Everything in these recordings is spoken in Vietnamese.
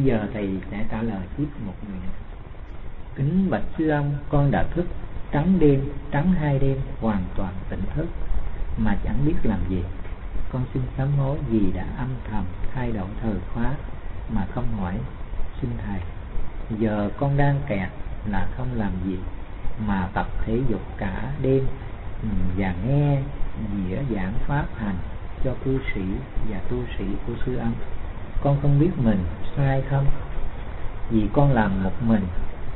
Giờ thầy sẽ trả lời tiếp một người nữa. Kính bạch sư ông, con đã thức trắng đêm, trắng 2 đêm, hoàn toàn tỉnh thức mà chẳng biết làm gì. Con xin sám hối vì đã âm thầm thay đổi thời khóa mà không hỏi xin thầy. Giờ con đang kẹt là không làm gì mà tập thể dục cả đêm và nghe dĩa giảng pháp hành cho cư sĩ và tu sĩ của sư ông. Con không biết mình sai không, vì con làm một mình.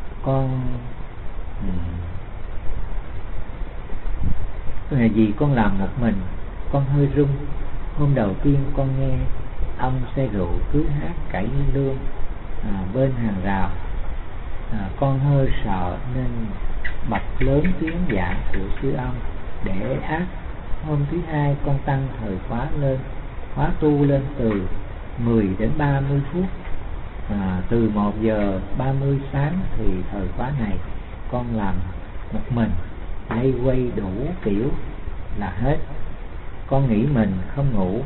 Vì con làm một mình, con hơi run. Hôm đầu tiên con nghe ông say rượu cứ hát cải lương bên hàng rào, con hơi sợ nên bật lớn tiếng giảng của sư ông để ác. Hôm thứ hai con tăng thời khóa tu lên từ 10 đến 30 phút. Từ 1 giờ 30 sáng thì thời khóa này con làm một mình, lay quay đủ kiểu là hết. Con nghĩ mình không ngủ,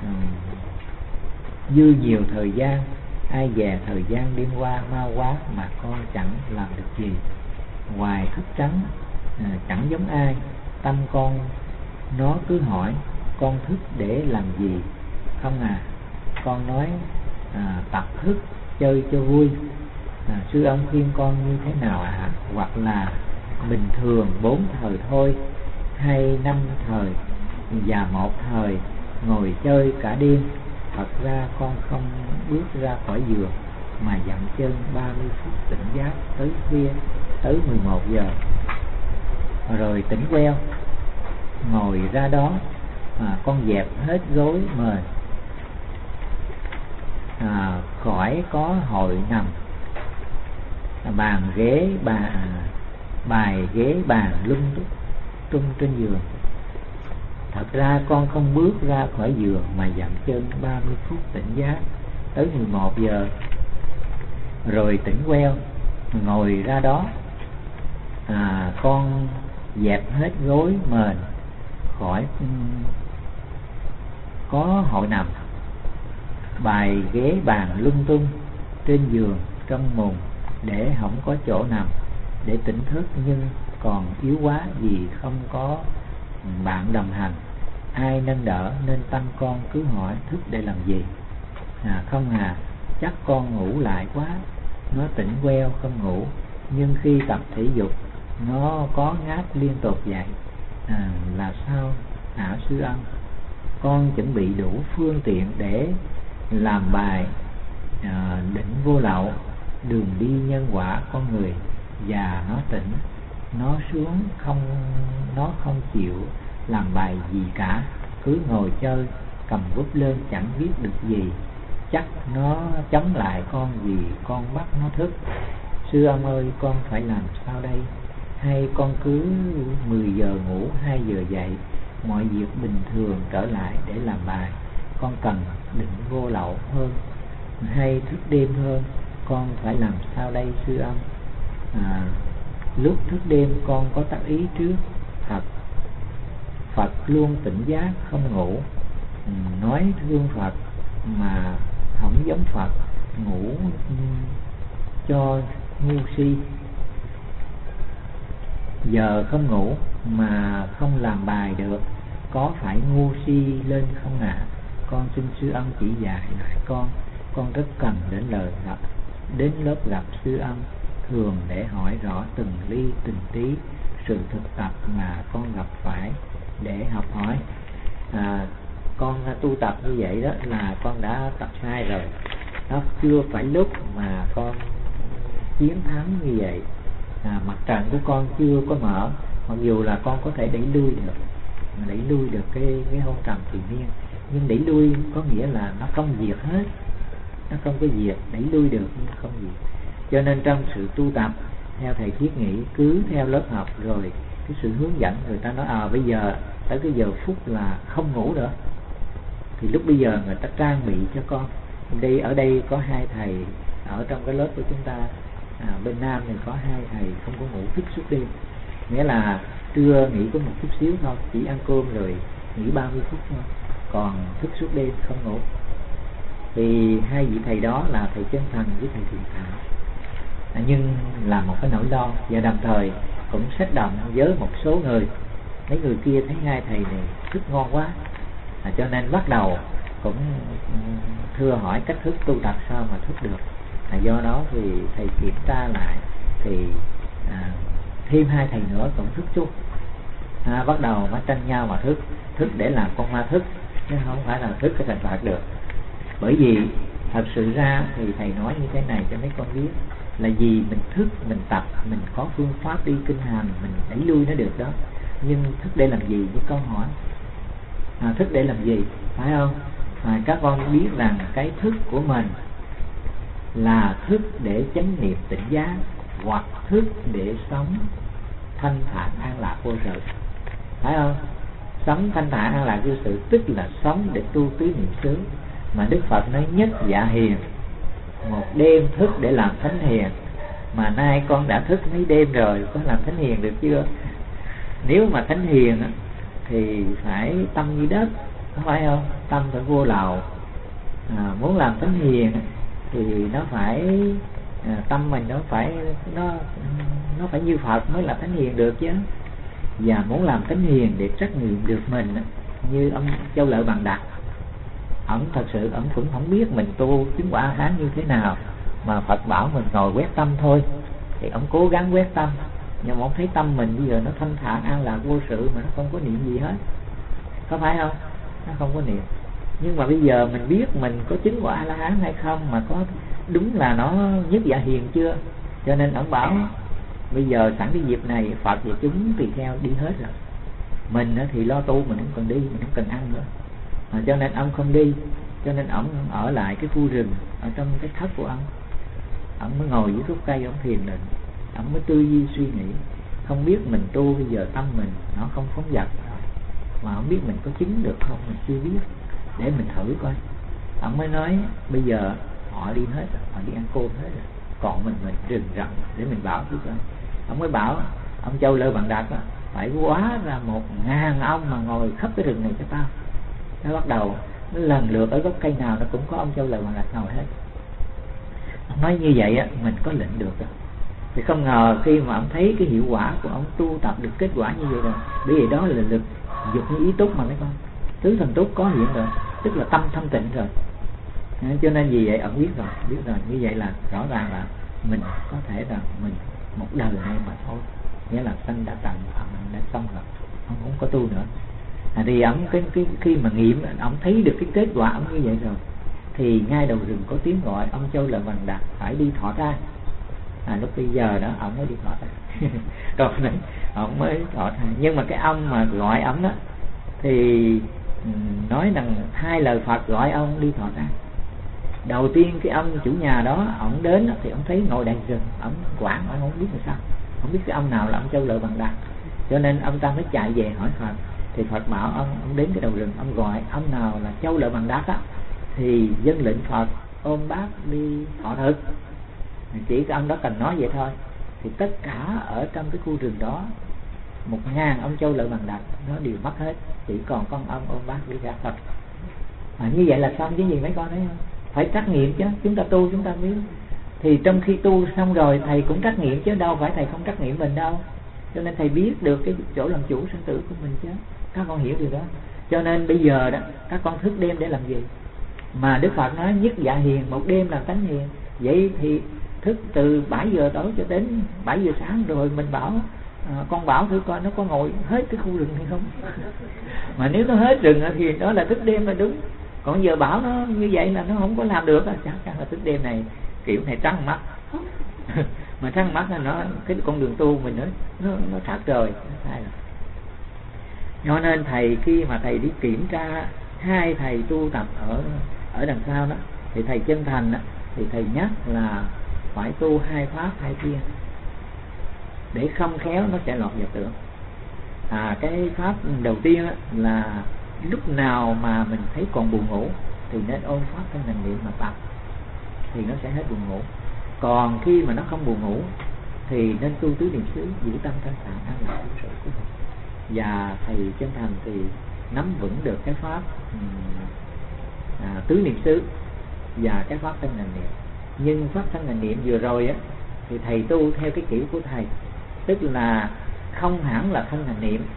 dư nhiều thời gian. Ai dè thời gian đêm qua mau quá mà con chẳng làm được gì, ngoài thức trắng, chẳng giống ai. Tâm con nó cứ hỏi con thức để làm gì không à. Con nói tập thức chơi cho vui. Sư ông khuyên con như thế nào ạ? Hoặc là bình thường 4 thời thôi, hay 5 thời và 1 thời ngồi chơi cả đêm? Thật ra con không bước ra khỏi giường mà dậm chân 30 phút tỉnh giác tới khuya, tới 11 giờ rồi tỉnh queo. Ngồi ra đó con dẹp hết gối mền, khỏi có hội nằm, bài ghế bàn lung tung trên giường. Thật ra con không bước ra khỏi giường mà dậm chân 30 phút tỉnh giác tới 11 giờ rồi tỉnh queo. Ngồi ra đó con dẹp hết gối mền, khỏi có hội nằm, bài ghế bàn lung tung trên giường trong mùng để không có chỗ nằm để tỉnh thức, nhưng còn yếu quá vì không có bạn đồng hành, ai nâng đỡ, nên tâm con cứ hỏi thức để làm gì. Không chắc con ngủ lại quá. Nó tỉnh queo không ngủ, nhưng khi tập thể dục nó có ngáp liên tục vậy. Là sao hả sư ông? Con chuẩn bị đủ phương tiện để làm bài định vô lậu, đường đi nhân quả con người, và nó tỉnh, nó xuống nó không chịu làm bài gì cả, cứ ngồi chơi, cầm bút lên chẳng viết được gì. Chắc nó chống lại con vì con bắt nó thức. Sư ông ơi, con phải làm sao đây? Hay con cứ 10 giờ ngủ, 2 giờ dậy, mọi việc bình thường trở lại để làm bài? Con cần định vô lậu hơn hay thức đêm hơn? Con phải làm sao đây sư ông? Lúc thức đêm con có tác ý trước Phật luôn tỉnh giác không ngủ, nói thương Phật mà không giống Phật, ngủ cho ngu si. Giờ không ngủ mà không làm bài được, có phải ngu si lên không ạ? Con xin sư ông chỉ dạy lại con rất cần đến lớp gặp sư ông thường để hỏi rõ từng ly từng tí sự thực tập mà con gặp phải để học hỏi. Con tu tập như vậy đó là con đã tập sai rồi. Nó chưa phải lúc mà con chiến thắng như vậy. Mặt trận của con chưa có mở, mặc dù là con có thể đẩy lui được cái hôn trầm thủy miên, nhưng đẩy lui có nghĩa là nó không diệt hết, nó không có diệt, đẩy lui được nhưng không diệt. Cho nên trong sự tu tập theo thầy Thiết nghĩ, cứ theo lớp học rồi cái sự hướng dẫn người ta nói bây giờ tới cái giờ phút là không ngủ nữa, thì lúc bây giờ người ta trang bị cho con. Ở đây có 2 thầy ở trong cái lớp của chúng ta, bên Nam thì có 2 thầy không có ngủ thức suốt đêm, nghĩa là trưa nghỉ có một chút xíu thôi, chỉ ăn cơm rồi nghỉ 30 phút thôi, còn thức suốt đêm không ngủ. Thì hai vị thầy đó là thầy Chân Thành với thầy Thiện Thảo, nhưng là một cái nỗi lo, và đồng thời cũng xích động với một số người. Mấy người kia thấy hai thầy này thức ngon quá, cho nên bắt đầu cũng thưa hỏi cách thức tu tập sao mà thức được. Do đó thì thầy kiểm tra lại thì thêm hai thầy nữa cũng thức chung. Bắt đầu mới tranh nhau mà thức để làm con ma thức, chứ không phải là thức cái thành Phật được. Bởi vì thật sự ra thì thầy nói như thế này cho mấy con biết, là vì mình thức, mình tập, mình có phương pháp đi kinh hành, mình đẩy lui nó được đó. Nhưng thức để làm gì với câu hỏi? Thức để làm gì, phải không? Các con biết rằng cái thức của mình là thức để chánh niệm tỉnh giác, hoặc thức để sống thanh thản an lạc vô sự, phải không? Sống thanh thản an lạc vô sự tức là sống để tu tứ niệm xứ. Mà Đức Phật nói nhất dạ hiền, một đêm thức để làm thánh hiền. Mà nay con đã thức mấy đêm rồi, có làm thánh hiền được chưa? Nếu mà thánh hiền thì phải tâm như đất, phải không? Tâm phải vô lậu. Muốn làm thánh hiền thì nó phải tâm mình nó phải như Phật mới là thánh hiền được chứ. Và muốn làm thánh hiền để trắc nghiệm được mình, như ông Châu Lợi Bằng Đạt, ổng thật sự ổng cũng không biết mình tu chứng quả A-hán như thế nào, mà Phật bảo mình ngồi quét tâm thôi, thì ổng cố gắng quét tâm, nhưng mà ổng thấy tâm mình bây giờ nó thanh thản an lạc vô sự, mà nó không có niệm gì hết, có phải không? Nó không có niệm. Nhưng mà bây giờ mình biết mình có chứng quả A-la-hán hay không, mà có đúng là nó nhất dạ hiền chưa? Cho nên ổng bảo bây giờ sẵn cái dịp này Phật và chúng tùy theo đi hết rồi, mình thì lo tu, mình không cần đi, mình không cần ăn nữa. Cho nên ông không đi, cho nên ông ở lại cái khu rừng ở trong cái thất của ông mới ngồi dưới gốc cây, ông thiền định, ông mới tư duy suy nghĩ, không biết mình tu bây giờ tâm mình nó không phóng dật, mà không biết mình có chứng được không, mình chưa biết, để mình thử coi. Ông mới nói bây giờ họ đi hết rồi, họ đi ăn cơm hết rồi, còn mình rừng rậm để mình bảo chứ coi. Ông mới bảo ông Châu Lợi Bằng Đạt đó, phải hóa ra 1000 ông mà ngồi khắp cái rừng này cho tao. Nó bắt đầu nó lần lượt ở gốc cây nào nó cũng có ông Châu Lợi Bằng Đạt ngồi hết. Ông nói như vậy á, mình có lệnh được rồi. Thì không ngờ khi mà ông thấy cái hiệu quả của ông tu tập được kết quả như vậy rồi, bởi vì đó là lực dục như ý túc mà mấy con, tứ thần túc có hiện rồi, tức là tâm thanh tịnh rồi. Cho nên vì vậy ông biết rồi như vậy là rõ ràng là mình có thể rằng mình một đời này mà thôi, nghĩa là sanh đã tận, đã xong rồi, ông không có tu nữa. Thì ông khi mà nghiệm, ông thấy được cái kết quả ông như vậy rồi, thì ngay đầu rừng có tiếng gọi ông Châu Lợi Bằng Đạt phải đi thọ trai. Lúc bây giờ đó ông mới đi thọ trai. Rồi này ông mới thọ trai. Nhưng mà cái ông mà gọi ông đó thì nói rằng 2 lời Phật gọi ông đi thọ trai. Đầu tiên cái ông chủ nhà đó ông đến thì ông thấy ngồi đàn rừng, ông quản, ông không biết làm sao, không biết cái ông nào là ông Châu Lợi Bằng Đạt, cho nên ông ta mới chạy về hỏi Phật. Thì Phật bảo ông đến cái đầu rừng, ông gọi ông nào là Châu Lợi Bằng Đạt á, thì dân lệnh Phật ôm bác đi thọ thực. Chỉ cái ông đó cần nói vậy thôi, thì tất cả ở trong cái khu rừng đó 1000 ông Châu Lợi Bằng Đạt nó đều mất hết, chỉ còn con ông ôm bác đi ra Phật. Như vậy là xong chứ gì mấy con thấy không? Phải trắc nghiệm chứ, chúng ta tu chúng ta biết. Thì trong khi tu xong rồi thầy cũng trắc nghiệm chứ, đâu phải thầy không trắc nghiệm mình đâu. Cho nên thầy biết được cái chỗ làm chủ sinh tử của mình chứ, các con hiểu điều đó. Cho nên bây giờ đó các con thức đêm để làm gì? Mà Đức Phật nói nhất dạ hiền, một đêm làm tánh hiền. Vậy thì thức từ 7 giờ tối cho đến 7 giờ sáng, rồi mình bảo con bảo thử coi nó có ngồi hết cái khu rừng hay không. Mà nếu nó hết rừng thì đó là thức đêm là đúng. Còn giờ bảo nó như vậy là nó không có làm được, chắc chắn là thức đêm này kiểu này trắng mắt. Mà trắng mắt là nó cái con đường tu mình nó khác rồi, nó sai rồi. Cho nên thầy khi mà thầy đi kiểm tra 2 thầy tu tập ở đằng sau đó, thì thầy Chân Thành đó, thì thầy nhắc là phải tu 2 pháp 2 thiên, để không khéo nó sẽ lọt vào tưởng. Cái pháp đầu tiên đó là lúc nào mà mình thấy còn buồn ngủ thì nên ôm pháp thanh hành niệm mà tập, thì nó sẽ hết buồn ngủ. Còn khi mà nó không buồn ngủ thì nên tu tứ niệm xứ, giữ tâm thanh thản an lạc vô sự của mình. Và thầy Chân Thành thì nắm vững được cái pháp tứ niệm xứ, và cái pháp thân hành niệm. Nhưng pháp thân hành niệm vừa rồi á thì thầy tu theo cái kiểu của thầy, tức là không hẳn là thân hành niệm,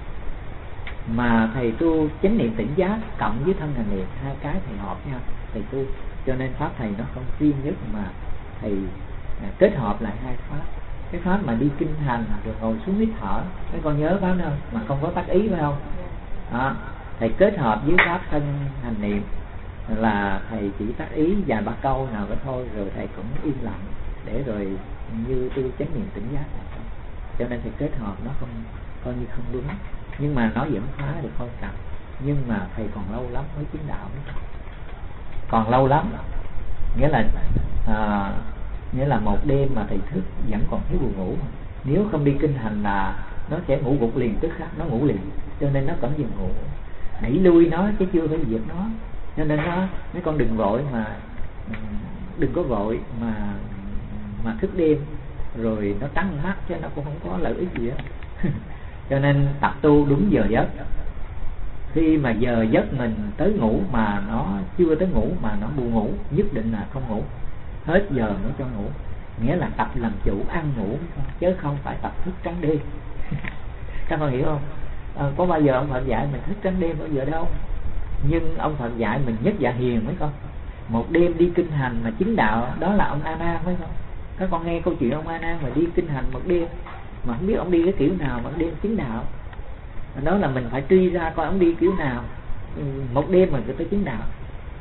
mà thầy tu chánh niệm tỉnh giác cộng với thân hành niệm, hai cái thầy hợp nhau thầy tu. Cho nên pháp thầy nó không riêng nhất mà thầy kết hợp lại hai pháp. Cái pháp mà đi kinh hành rồi ngồi xuống hít thở, mấy con nhớ pháp đó không? Mà không có tác ý phải không? Đó, thầy kết hợp với pháp thân hành niệm là thầy chỉ tác ý vài ba câu nào đó thôi, rồi thầy cũng im lặng để rồi như tu chánh niệm tỉnh giác. Cho nên thầy kết hợp nó không coi như không đúng, nhưng mà nó vẫn phá được con cặp. Nhưng mà thầy còn lâu lắm mới chứng đạo, còn lâu lắm. Nghĩa là một đêm mà thầy thức vẫn còn thấy buồn ngủ. Nếu không đi kinh hành là nó sẽ ngủ gục liền, tức khắc nó ngủ liền. Cho nên nó còn dừng ngủ, đẩy lui nó chứ chưa phải diệt nó. Cho nên nó mấy con đừng vội mà đừng có vội mà thức đêm rồi nó trắng mắt, chứ nó cũng không có lợi ích gì hết. Cho nên tập tu đúng giờ giấc. Khi mà giờ giấc mình tới ngủ mà nó chưa tới ngủ mà nó buồn ngủ, nhất định là không ngủ, hết giờ mới cho ngủ. Nghĩa là tập làm chủ ăn ngủ, chứ không phải tập thức trắng đêm. Các con hiểu không? Có bao giờ ông Phật dạy mình thức trắng đêm bao giờ đâu. Nhưng ông Phật dạy mình nhất dạ hiền mấy con. Một đêm đi kinh hành mà chứng đạo, đó là ông A Nan mấy con. Các con nghe câu chuyện ông A Nan mà đi kinh hành một đêm mà không biết ông đi cái kiểu nào mà đêm chứng đạo. Đó là mình phải truy ra coi ông đi kiểu nào một đêm mà người ta chứng đạo.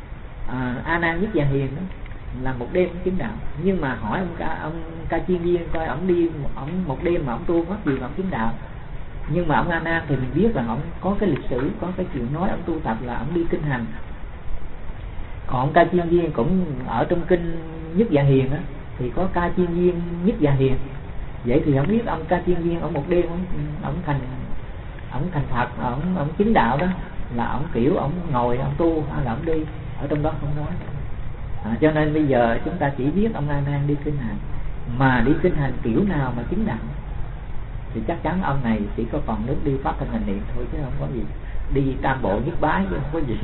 A Nan nhất dạ hiền đó là một đêm chứng đạo. Nhưng mà hỏi ông Ca Chiên Viên coi ông đi một đêm mà ông tu pháp gì mà ông chứng đạo. Nhưng mà ông A Nan thì mình biết là ông có cái lịch sử, có cái chuyện nói ông tu tập là ông đi kinh hành. Còn ông Ca Chiên Viên cũng ở trong kinh nhất dạ hiền đó, thì có Ca Chiên Viên nhất dạ hiền. Vậy thì không biết ông Ca Chiên Viên ở một đêm ông thành Phật, ông chứng đạo đó là ông kiểu ông ngồi ông tu hay là ông đi, ở trong đó không nói. Cho nên bây giờ chúng ta chỉ biết ông A Nan đi kinh hành, mà đi kinh hành kiểu nào mà chứng đạo thì chắc chắn ông này chỉ có còn nước đi pháp thân hành niệm thôi, chứ không có gì đi tam bộ nhất bái, chứ không có gì.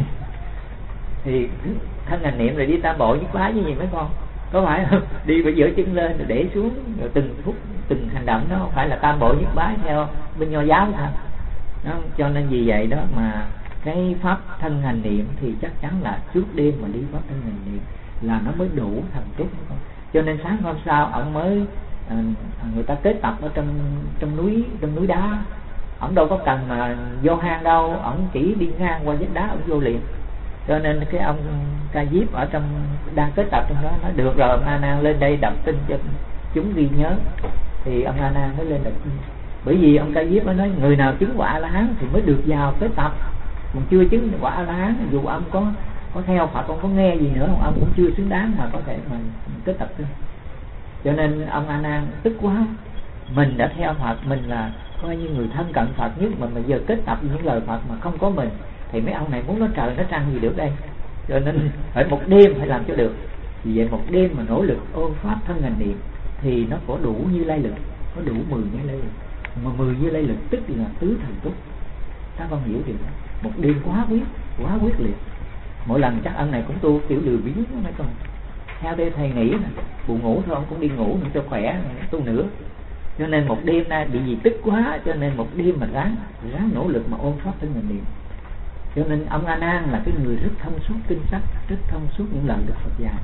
Thì thân hành niệm rồi đi tam bộ nhất bái như gì mấy con, có phải không? Đi phải dỡ chân lên rồi để xuống, rồi từng phút từng hành động đó không phải là tam bộ nhất bái theo bên Nho giáo thôi. Cho nên vì vậy đó mà cái pháp thân hành niệm thì chắc chắn là trước đêm mà đi pháp thân hành niệm là nó mới đủ thành túc. Cho nên sáng hôm sau ông mới người ta kết tập ở trong núi đá. Ông đâu có cần mà vô hang đâu, ông chỉ đi ngang qua vách đá ông vô liền. Cho nên cái ông Ca Diếp ở trong đang kết tập trong đó nói được rồi, ông A Nan lên đây đọc tin cho chúng ghi nhớ. Thì ông A Nan mới lên đọc tin. Bởi vì ông Ca Diếp mới nói người nào chứng quả A-la-hán thì mới được vào kết tập, còn chưa chứng quả A-la-hán dù ông có theo Phật, ông có nghe gì nữa, ông cũng chưa xứng đáng mà có thể mà kết tập được. Cho nên ông A Nan tức quá, mình đã theo Phật, mình là coi như người thân cận Phật nhất, mà giờ kết tập những lời Phật mà không có mình thì mấy ông này muốn nói trời nói trăng gì được đây. Cho nên phải một đêm phải làm cho được. Vì vậy một đêm mà nỗ lực ôn pháp thân hành niệm thì nó có đủ Như Lai lực, có đủ 10 Như Lai lực. Mà 10 Như Lai lực tức là tứ thần túc. Các con hiểu điều đó. Một đêm quá quyết liệt. Mỗi lần chắc ông này cũng tu kiểu lười biếng mấy con. Theo đây thầy nghĩ là buồn ngủ thôi ông cũng đi ngủ cho khỏe tu nữa. Cho nên một đêm nay bị gì tức quá, cho nên một đêm mà ráng nỗ lực mà ôn pháp thân hành niệm. Cho nên ông A Nan là cái người rất thông suốt kinh sách, rất thông suốt những lời Đức Phật dạy.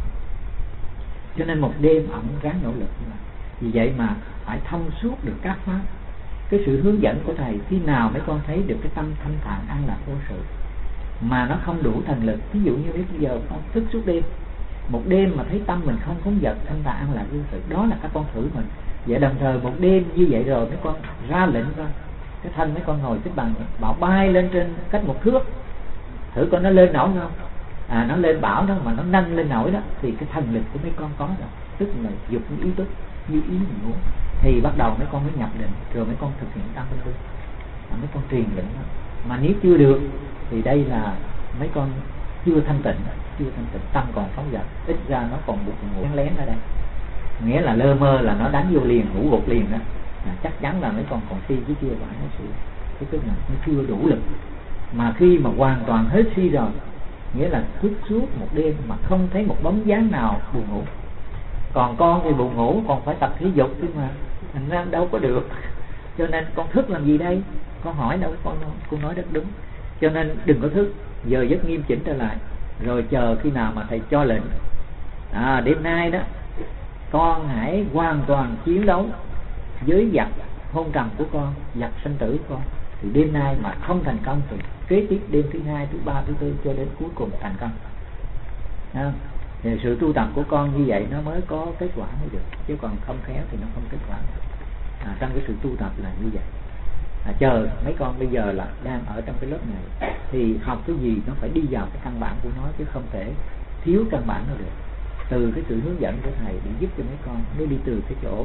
Cho nên một đêm ông ráng nỗ lực. Vì vậy mà phải thông suốt được các pháp. Cái sự hướng dẫn của thầy khi nào mấy con thấy được cái tâm thanh thản an lạc vô sự mà nó không đủ thần lực. Ví dụ như bây giờ con thức suốt đêm, một đêm mà thấy tâm mình không phóng dật thanh thản an lạc vô sự, đó là các con thử mình. Vậy đồng thời một đêm như vậy rồi mấy con ra lệnh coi cái thân mấy con ngồi xếp bằng bảo bay lên trên cách 1 thước, thử coi nó lên nổi không. Nó lên bảo đó mà nó nâng lên nổi đó thì cái thần lực của mấy con có rồi, tức là dục những ý tức như ý mình muốn, thì bắt đầu mấy con mới nhập định, rồi mấy con thực hiện tam minh luân, mấy con truyền lệnh đó. Mà nếu chưa được thì đây là mấy con chưa thanh tịnh, tâm còn phóng dật, ít ra nó còn buộc ngủ lén ở đây, nghĩa là lơ mơ là nó đánh vô liền, ngủ gục liền đó. Chắc chắn là mấy con còn si chứ chưa phải nó si, tức là nó chưa đủ lực. Mà khi mà hoàn toàn hết si rồi nghĩa là thức suốt một đêm mà không thấy một bóng dáng nào buồn ngủ. Còn con thì buồn ngủ, còn phải tập thể dục chứ mà, thành ra đâu có được. Cho nên con thức làm gì đây? Con hỏi đâu, con nói rất đúng. Cho nên đừng có thức, giờ giấc nghiêm chỉnh trở lại, rồi chờ khi nào mà thầy cho lệnh. Đêm nay đó con hãy hoàn toàn chiến đấu với giặc hôn trầm của con, giặc sanh tử của con. Thì đêm nay mà không thành công thì kế tiếp đêm thứ hai, thứ ba, thứ tư cho đến cuối cùng thành công. Thì sự tu tập của con như vậy nó mới có kết quả mới được, chứ còn không khéo thì nó không kết quả. Trong cái sự tu tập là như vậy. Chờ mấy con bây giờ là đang ở trong cái lớp này thì học cái gì nó phải đi vào cái căn bản của nó, chứ không thể thiếu căn bản nó được. Từ cái sự hướng dẫn của thầy để giúp cho mấy con nó đi từ cái chỗ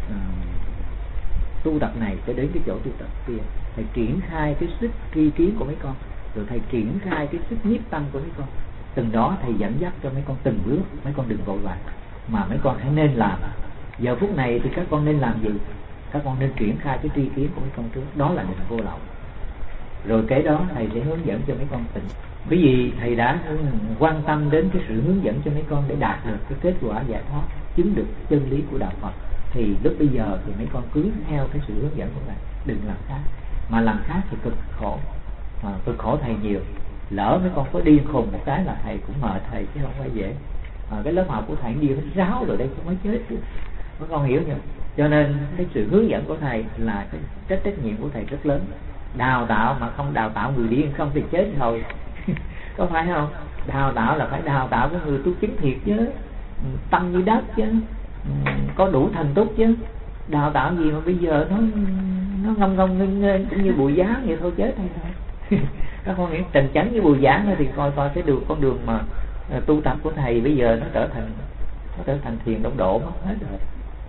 tu tập này cho đến cái chỗ tu tập kia. Thầy triển khai cái sức tri kiến của mấy con, rồi thầy triển khai cái sức nhiếp tâm của mấy con. Từng đó thầy dẫn dắt cho mấy con từng bước. Mấy con đừng vội vàng, mà mấy con hãy nên làm. Giờ phút này thì các con nên làm gì? Các con nên triển khai cái tri kiến của mấy con trước, đó là định vô lậu. Rồi cái đó thầy sẽ hướng dẫn cho mấy con tỉnh. Bởi vì thầy đã quan tâm đến cái sự hướng dẫn cho mấy con để đạt được cái kết quả giải thoát, chứng được chân lý của đạo Phật. Thì lúc bây giờ thì mấy con cứ theo cái sự hướng dẫn của thầy, đừng làm khác. Mà làm khác thì cực khổ, cực khổ thầy nhiều. Lỡ mấy con có điên khùng một cái là thầy cũng mời thầy chứ không phải dễ. Cái lớp học của thầy đi hết ráo rồi đây cũng mới chết chứ. Mấy con hiểu nhỉ? Cho nên cái sự hướng dẫn của thầy là cái trách nhiệm của thầy rất lớn. Đào tạo mà không đào tạo người điên không thì chết rồi. Có phải không? Đào tạo là phải đào tạo cái người tu chứng thiệt chứ, tâm như đất chứ, có đủ thành túc chứ. Đào tạo gì mà bây giờ nó ngông nghênh cũng như bùi giá vậy thôi, chết hay thôi. Các con nghĩ trần chắn như bùi giá thì coi cái đường con đường mà tu tập của thầy bây giờ nó trở thành thiền động độ mất hết rồi.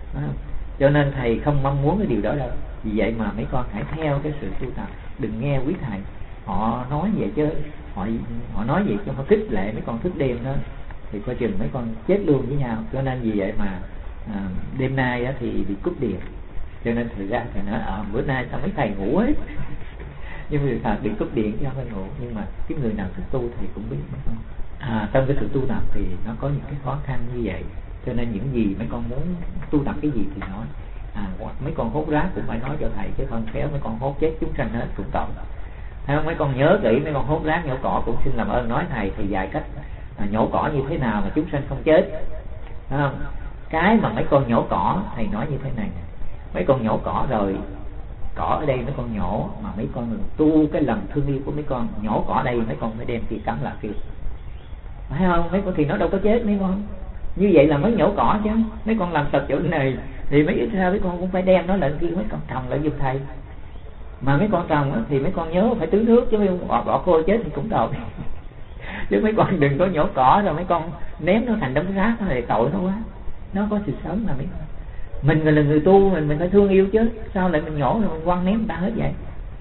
Cho nên thầy không mong muốn cái điều đó đâu. Vì vậy mà mấy con hãy theo cái sự tu tập, đừng nghe quý thầy họ nói vậy chứ, họ nói vậy cho họ khích lệ mấy con thức đêm đó thì coi chừng mấy con chết luôn với nhau. Cho nên vì vậy mà đêm nay đó thì bị cúp điện. Cho nên thời gian thầy nói bữa nay sao mấy thầy ngủ hết. Nhưng mà thật bị cúp điện chứ không phải ngủ. Nhưng mà cái người nào thích tu thì cũng biết mấy con. Trong cái sự tu tập thì nó có những cái khó khăn như vậy. Cho nên những gì mấy con muốn tu tập cái gì thì nói. Mấy con hốt rác cũng phải nói cho thầy, chứ không khéo mấy con hốt chết chúng sanh hết cũng tội. Thấy không? Mấy con nhớ kỹ, mấy con hốt rác nhổ cỏ cũng xin làm ơn nói thầy dạy cách nhổ cỏ như thế nào mà chúng sanh không chết. Thấy không? Cái mà mấy con nhổ cỏ thầy nói như thế này: mấy con nhổ cỏ rồi, cỏ ở đây mấy con nhổ, mà mấy con tu cái lòng thương yêu của mấy con, nhổ cỏ đây mấy con phải đem kia cắm lại kia. Phải không? Mấy con thì nó đâu có chết mấy con. Như vậy là mới nhổ cỏ chứ. Mấy con làm tật chỗ này thì mấy ít sao mấy con cũng phải đem nó lên kia, mấy con trồng lại giùm thầy. Mà mấy con trồng thì mấy con nhớ phải tưới nước, chứ mấy con bỏ khô chết thì cũng tội. Chứ mấy con đừng có nhổ cỏ rồi mấy con ném nó thành đống rác thì tội nó quá. Nó có sự sống là mấy con. Mình là người tu, mình phải thương yêu chứ. Sao lại mình nhổ rồi mình quăng ném người ta hết vậy?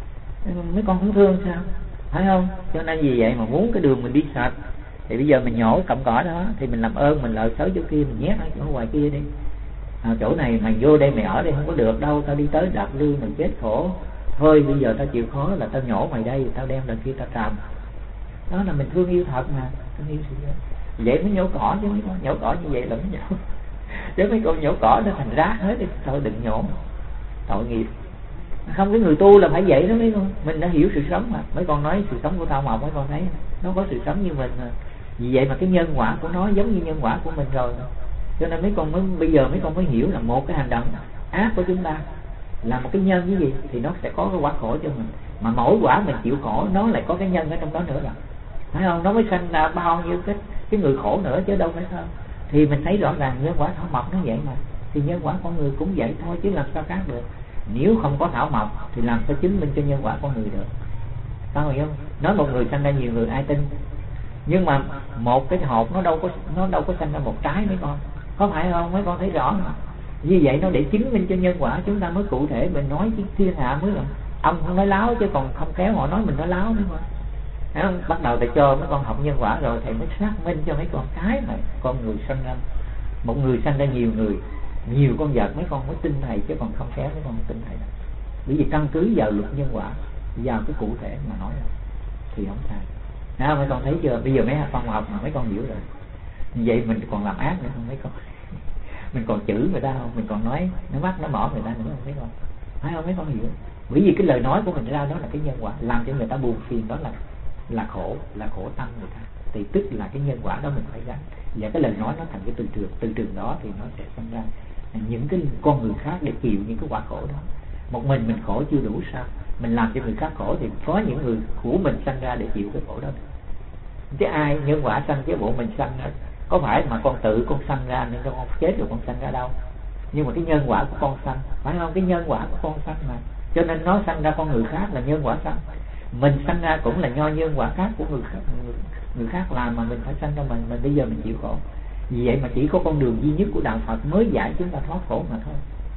Mấy con không thương sao? Phải không? Cho nên vì vậy mà muốn cái đường mình đi sạch thì bây giờ mình nhổ cọng cỏ đó thì mình làm ơn mình lợi xới chỗ kia, mình nhét ở chỗ ngoài kia đi. Chỗ này mày vô đây mày ở đây không có được đâu, tao đi tới đạp lương mày chết khổ. Thôi bây giờ tao chịu khó là tao nhổ mày đây, tao đem lên kia tao trồng. Đó là mình thương yêu thật mà, thương yêu sự đó. Vậy mới nhổ cỏ chứ mấy con, nhổ cỏ như vậy là mới nhổ. Chứ mấy con nhổ cỏ nó thành rác hết đi, thôi đừng nhổ, tội nghiệp. Không, cái người tu là phải vậy đó mấy con. Mình đã hiểu sự sống mà. Mấy con nói sự sống của Thảo Mộc mấy con thấy nó có sự sống như mình mà. Vì vậy mà cái nhân quả của nó giống như nhân quả của mình rồi. Cho nên mấy con mới bây giờ mấy con mới hiểu là một cái hành động ác của chúng ta là một cái nhân cái gì thì nó sẽ có cái quả khổ cho mình. Mà mỗi quả mình chịu khổ nó lại có cái nhân ở trong đó nữa rồi. Phải không? Nó mới sanh ra bao nhiêu cái người khổ nữa chứ đâu phải sao. Thì mình thấy rõ ràng nhân quả Thảo Mộc nó vậy mà. Thì nhân quả con người cũng vậy thôi chứ làm sao khác được. Nếu không có Thảo Mộc thì làm sao chứng minh cho nhân quả con người được? Sao hiểu không? Nói một người sanh ra nhiều người ai tin. Nhưng mà một cái hột nó đâu có sanh ra một trái mấy con. Có phải không? Mấy con thấy rõ mà. Như vậy nó để chứng minh cho nhân quả chúng ta mới cụ thể mình nói chứ thiên hạ mới là ông không nói láo chứ còn không kéo họ nói mình nói láo nữa mà. Thấy không? Bắt đầu thầy cho mấy con học nhân quả rồi thầy mới xác minh cho mấy con cái mà con người sanh ra, một người sanh ra nhiều người, nhiều con vật mấy con mới tin thầy chứ còn không kéo mấy con không tin thầy đâu. Bởi vì căn cứ vào luật nhân quả, vào cái cụ thể mà nói thì không sai. Mấy con thấy chưa? Bây giờ mấy con học mà mấy con hiểu rồi. Vậy mình còn làm ác nữa không mấy con? Mình còn chửi người ta không? Mình còn nói nó mắt nó mỏ người ta nữa không mấy con? Phải không mấy con hiểu? Bởi vì cái lời nói của mình ra đó là cái nhân quả, làm cho người ta buồn phiền, đó là khổ tâm người ta. Thì tức là cái nhân quả đó mình phải gánh. Và cái lời nói nó thành cái từ trường đó thì nó sẽ sinh ra những cái con người khác để chịu những cái quả khổ đó. Một mình khổ chưa đủ sao? Mình làm cho người khác khổ thì có những người của mình sanh ra để chịu cái khổ đó. Chứ ai nhân quả sanh chứ bộ mình sanh ra. Có phải mà con tự con sanh ra nên con chết rồi con sanh ra đâu. Nhưng mà cái nhân quả của con sanh, phải không? Cái nhân quả của con sanh mà. Cho nên nó sanh ra con người khác là nhân quả sanh. Mình sanh ra cũng là do nhân quả khác của người khác làm mà mình phải sanh ra mình bây giờ mình chịu khổ. Vì vậy mà chỉ có con đường duy nhất của đạo Phật mới giải chúng ta thoát khổ mà thôi.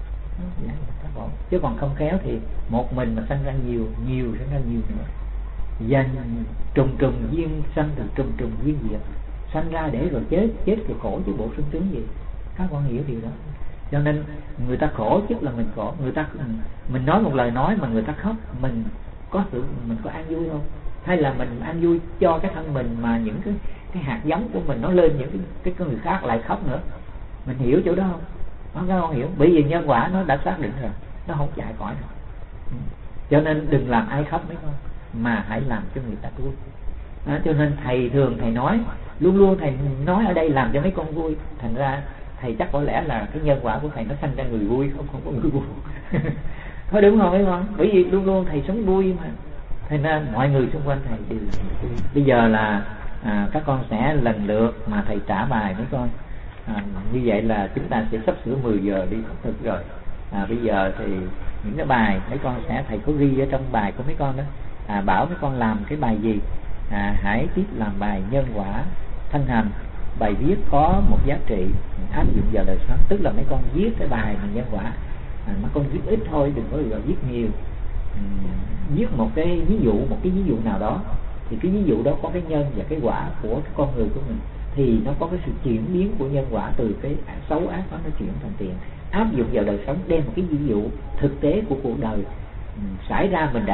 Chứ còn không khéo thì một mình mà sanh ra nhiều sanh ra nhiều nữa. Và trùng duyên sanh từ trùng duyên diệt, sanh ra để rồi chết thì khổ chứ bộ sinh tướng gì. Các con hiểu điều đó. Cho nên người ta khổ chứ là mình khổ. Mình nói một lời nói mà người ta khóc, mình có an vui không? Hay là mình an vui cho cái thân mình mà những cái hạt giống của mình nó lên những cái người khác lại khóc nữa? Mình hiểu chỗ đó không? Các con hiểu. Bởi vì nhân quả nó đã xác định rồi, nó không chạy khỏi rồi. Cho nên đừng làm ai khóc mấy con, mà hãy làm cho người ta vui. Cho nên thầy nói luôn thầy nói ở đây làm cho mấy con vui. Thành ra thầy chắc có lẽ là cái nhân quả của thầy nó sanh ra người vui, không có người buồn. Có đúng không mấy con? Bởi vì luôn thầy sống vui mà. Thành ra mọi người xung quanh thầy đều là vui. Bây giờ là các con sẽ lần lượt mà thầy trả bài mấy con. Như vậy là chúng ta sẽ sắp sửa 10 giờ đi khất thực rồi. Bây giờ thì những cái bài mấy con sẽ thầy có ghi ở trong bài của mấy con đó. Bảo mấy con làm cái bài gì? Hãy tiếp làm bài nhân quả thân hành. Bài viết có một giá trị áp dụng vào đời sống. Tức là mấy con viết cái bài mà nhân quả, mấy con viết ít thôi, đừng có viết nhiều. Viết một cái ví dụ nào đó, thì cái ví dụ đó có cái nhân và cái quả của cái con người của mình, thì nó có cái sự chuyển biến của nhân quả từ cái xấu ác đó nó chuyển thành tiền. Áp dụng vào đời sống, đem một cái ví dụ thực tế của cuộc đời xảy ra, mình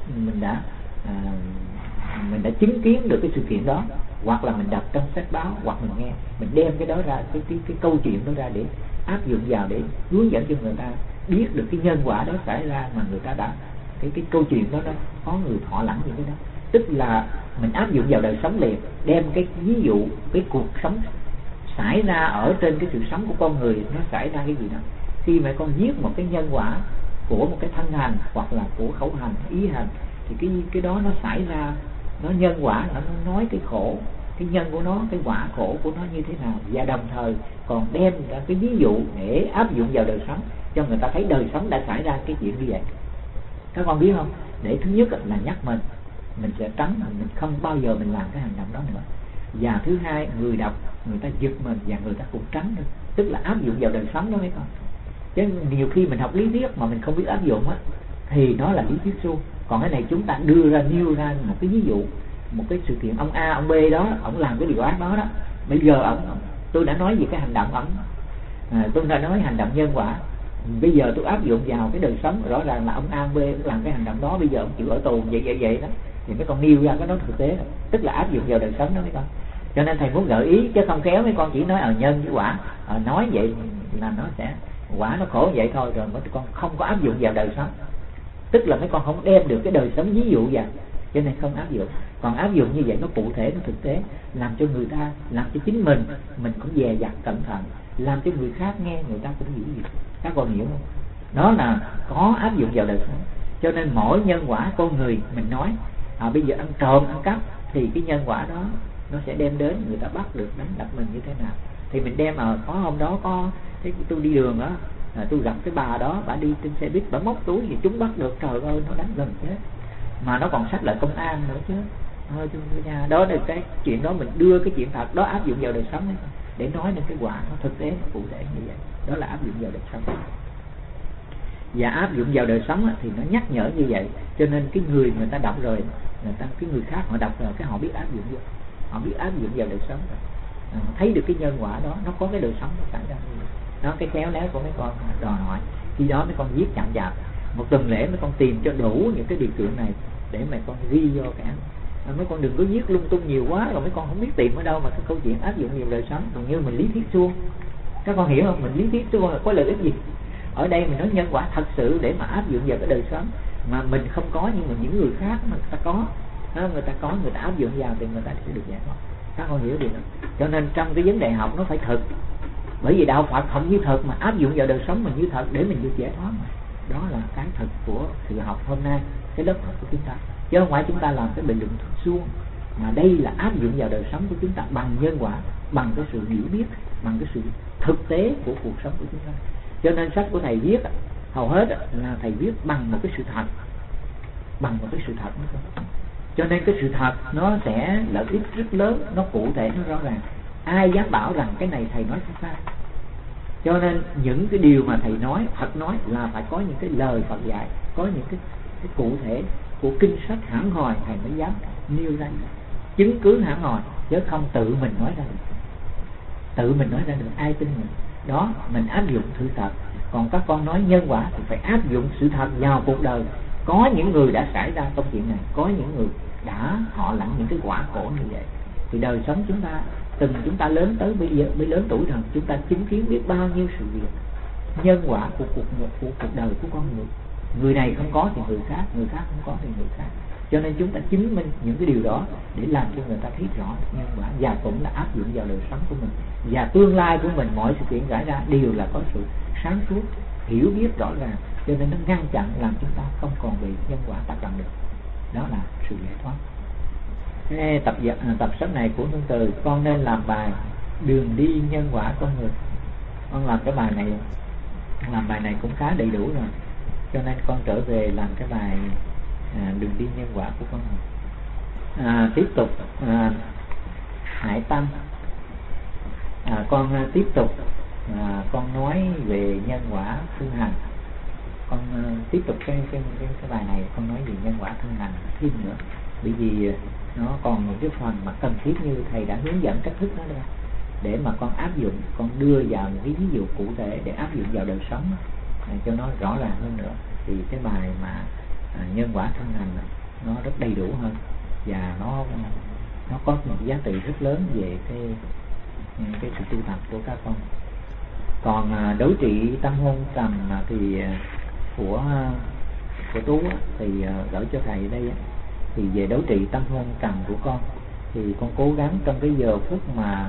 đã chứng kiến được cái sự kiện đó, hoặc là mình đọc trong sách báo, hoặc mình nghe, mình đem cái đó ra, cái câu chuyện đó ra để áp dụng vào, để hướng dẫn cho người ta biết được cái nhân quả đó xảy ra mà người ta đã cái câu chuyện đó có người thọ lãnh những cái đó. Tức là mình áp dụng vào đời sống liền, đem cái ví dụ cái cuộc sống xảy ra ở trên cái sự sống của con người nó xảy ra cái gì đó. Khi mà con viết một cái nhân quả của một cái thân hành hoặc là của khẩu hành, ý hành, thì cái đó nó xảy ra, nó nhân quả, nó nói cái khổ, cái nhân của nó, cái quả khổ của nó như thế nào, và đồng thời còn đem ra cái ví dụ để áp dụng vào đời sống cho người ta thấy đời sống đã xảy ra cái chuyện như vậy. Các con biết không? Để thứ nhất là nhắc mình sẽ tránh, mình không bao giờ mình làm cái hành động đó nữa. Và thứ hai, người đọc người ta giật mình và người ta cũng tránh nữa. Tức là áp dụng vào đời sống đó mấy con. Chứ nhiều khi mình học lý thuyết mà mình không biết áp dụng á, thì đó là lý thuyết suông. Còn cái này chúng ta nêu ra một cái ví dụ, một cái sự kiện ông A ông B đó, ông làm cái điều ác đó đó. Bây giờ tôi đã nói về cái hành động tôi đã nói hành động nhân quả. Bây giờ tôi áp dụng vào cái đời sống, rõ ràng là ông A ông B làm cái hành động đó, bây giờ ông chịu ở tù vậy đó. Thì mấy con nêu ra cái đó thực tế đó. Tức là áp dụng vào đời sống đó mấy con. Cho nên thầy muốn gợi ý, chứ không khéo mấy con chỉ nói nhân với quả, nói vậy là nó sẽ quả nó khổ vậy thôi, rồi mấy con không có áp dụng vào đời sống. Tức là mấy con không đem được cái đời sống ví dụ vào, cho nên không áp dụng. Còn áp dụng như vậy nó cụ thể, nó thực tế, làm cho người ta, làm cho chính mình cũng dè dặt cẩn thận, làm cho người khác nghe người ta cũng hiểu gì. Các con hiểu không? Đó là có áp dụng vào đời sống. Cho nên mỗi nhân quả con người mình nói bây giờ ăn trộm ăn cắp thì cái nhân quả đó nó sẽ đem đến người ta bắt được đánh đập mình như thế nào. Thì mình đem có hôm đó có cái tôi đi đường đó, tôi gặp cái bà đó, bà đi trên xe buýt, bà móc túi thì chúng bắt được, trời ơi nó đánh gần chết, mà nó còn sách lại công an nữa chứ. Đó là cái chuyện đó, mình đưa cái chuyện thật đó áp dụng vào đời sống ấy, để nói đến cái quả nó thực tế, nó cụ thể như vậy. Đó là áp dụng vào đời sống. Và áp dụng vào đời sống thì nó nhắc nhở như vậy. Cho nên cái người ta đọc rồi, cái người khác họ đọc rồi, cái họ biết áp dụng vô, họ biết áp dụng vào đời sống rồi. Thấy được cái nhân quả đó, nó có cái đời sống nó xảy ra như vậy. Đó, cái khéo léo của mấy con đòi hỏi. Khi đó mấy con viết chậm chạp, một tuần lễ mấy con tìm cho đủ những cái điều kiện này để mà con ghi vô mấy con đừng có viết lung tung nhiều quá rồi mấy con không biết tìm ở đâu mà cái câu chuyện áp dụng vào đời sống. Còn như mình lý thuyết suông, các con hiểu không? Mình lý thuyết suông là có lợi ích gì? Ở đây mình nói nhân quả thật sự để mà áp dụng vào cái đời sống mà mình không có, nhưng mà những người khác mà người ta có, người ta áp dụng vào thì người ta sẽ được giải thoát. Các con hiểu điều đó. Cho nên trong cái vấn đề học nó phải thực, bởi vì đạo Phật không như thật mà áp dụng vào đời sống mình như thật để mình được giải thoát mà. Đó là cái thực của sự học hôm nay, cái lớp học của chúng ta, chứ không phải chúng ta làm cái bình luận suông, mà đây là áp dụng vào đời sống của chúng ta bằng nhân quả, bằng cái sự hiểu biết, bằng cái sự thực tế của cuộc sống của chúng ta. Cho nên sách của thầy viết hầu hết là thầy viết bằng một cái sự thật, bằng một cái sự thật nữa. Cho nên cái sự thật nó sẽ lợi ích rất lớn, nó cụ thể, nó rõ ràng. Ai dám bảo rằng cái này thầy nói không sai? Cho nên những cái điều mà thầy nói, Phật nói là phải có những cái lời Phật dạy, có những cái cụ thể của kinh sách hẳn hoi thầy mới dám nêu ra chứng cứ hẳn hoi, chứ không tự mình nói ra được. Tự mình nói ra được ai tin mình? Đó, mình áp dụng sự thật. Còn các con nói nhân quả thì phải áp dụng sự thật vào cuộc đời. Có những người đã xảy ra công chuyện này, có những người họ lãnh những cái quả khổ như vậy. Thì đời sống chúng ta lớn tới bây giờ, mới lớn tuổi rồi, chúng ta chứng kiến biết bao nhiêu sự việc nhân quả của cuộc đời của con người. Người này không có thì người khác không có thì người khác. Cho nên chúng ta chứng minh những cái điều đó để làm cho người ta thấy rõ nhân quả, và cũng là áp dụng vào đời sống của mình. Và tương lai của mình, mọi sự kiện xảy ra đều là có sự sáng suốt, hiểu biết rõ ràng, cho nên nó ngăn chặn làm chúng ta không còn bị nhân quả tác động được. Đó là sự giải thoát. Cái tập sách này của Nương Từ, con nên làm bài đường đi nhân quả con người. Con làm cái bài này, làm bài này cũng khá đầy đủ rồi, cho nên con trở về làm cái bài đường đi nhân quả của con người. Tiếp tục hải tâm. Con tiếp tục con nói về nhân quả thương hành. Con tiếp tục cái bài này, con nói về nhân quả thương hành thêm nữa, bởi vì nó còn những cái phần mà cần thiết như thầy đã hướng dẫn cách thức đó ra, để mà con áp dụng, con đưa vào những cái ví dụ cụ thể để áp dụng vào đời sống cho nó rõ ràng hơn nữa. Thì cái bài mà nhân quả thương hành nó rất đầy đủ hơn, và nó có một giá trị rất lớn về cái sự tu tập của các con. Còn đối trị tâm hôn trầm thì của Tú thì gửi cho thầy đây. Thì về đối trị tâm hôn trầm của con thì con cố gắng trong cái giờ phút mà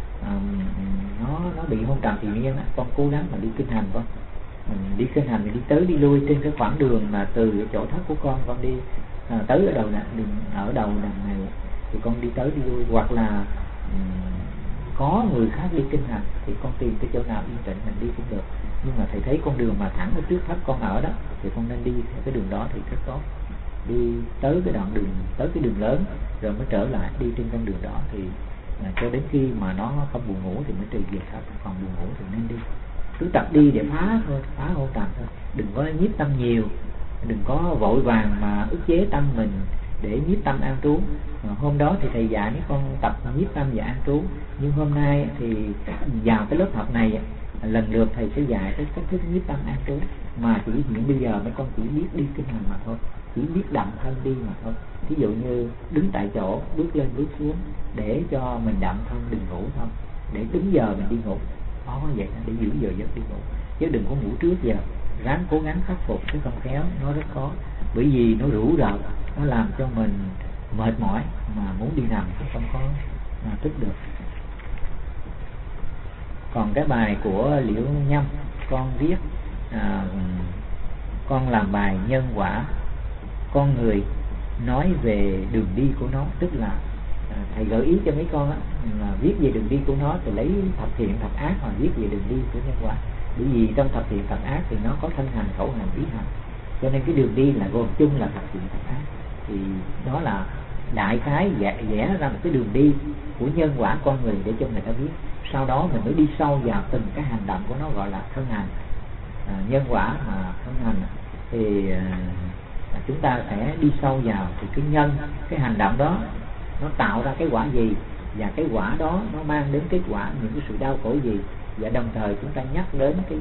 nó bị hôn trầm tự nhiên, con cố gắng mà đi kinh hành. Mình đi kinh hành, mình đi tới đi lui trên cái khoảng đường mà từ cái chỗ thất của con đi tới ở đầu đằng này thì con đi tới đi lui, hoặc là có người khác đi kinh hành thì con tìm cái chỗ nào yên tĩnh mình đi cũng được. Nhưng mà thầy thấy con đường mà thẳng ở trước thất con ở đó thì con nên đi theo cái đường đó thì rất tốt. Đi tới cái đoạn đường, tới cái đường lớn rồi mới trở lại đi trên con đường đó, thì cho đến khi mà nó không buồn ngủ thì mới trì về thất. Còn buồn ngủ thì nên đi, cứ tập đi để phá thôi, phá hôn trầm thôi, đừng có nhiếp tâm nhiều, đừng có vội vàng mà ức chế tâm mình để nhiếp tâm an trú. Hôm đó thì thầy dạy mấy con tập nhiếp tâm và an trú, nhưng hôm nay thì vào cái lớp học này lần lượt thầy sẽ dạy cái cách thức nhiếp tâm an trú, mà chỉ những bây giờ mấy con chỉ biết đi kinh hành mà thôi, chỉ biết đậm thân đi mà thôi. Ví dụ như đứng tại chỗ, bước lên bước xuống để cho mình đậm thân, đừng ngủ thôi, để đúng giờ mình đi ngủ. Đó, vậy để giữ giờ giấc đi ngủ, chứ đừng có ngủ trước giờ. Ráng cố gắng khắc phục, chứ không khéo nó rất khó, bởi vì nó rủ rợn, nó làm cho mình mệt mỏi mà muốn đi nằm cũng không có thức được. Còn cái bài của Liễu Nhâm con viết, con làm bài nhân quả con người, nói về đường đi của nó, tức là thầy gợi ý cho mấy con là viết về đường đi của nó thì lấy thập thiện thập ác mà viết về đường đi của nhân quả. Bởi vì trong thập thiện thập ác thì nó có thân hành, khẩu hành, ý hành, cho nên cái đường đi là gồm chung là thập thiện thập ác. Thì đó là đại khái vẽ ra một cái đường đi của nhân quả con người để cho người ta biết. Sau đó mình mới đi sâu vào từng cái hành động của nó, gọi là thân hành. Nhân quả thân hành thì chúng ta sẽ đi sâu vào thì cái nhân, cái hành động đó nó tạo ra cái quả gì, và cái quả đó nó mang đến kết quả những cái sự đau khổ gì, và đồng thời chúng ta nhắc đến cái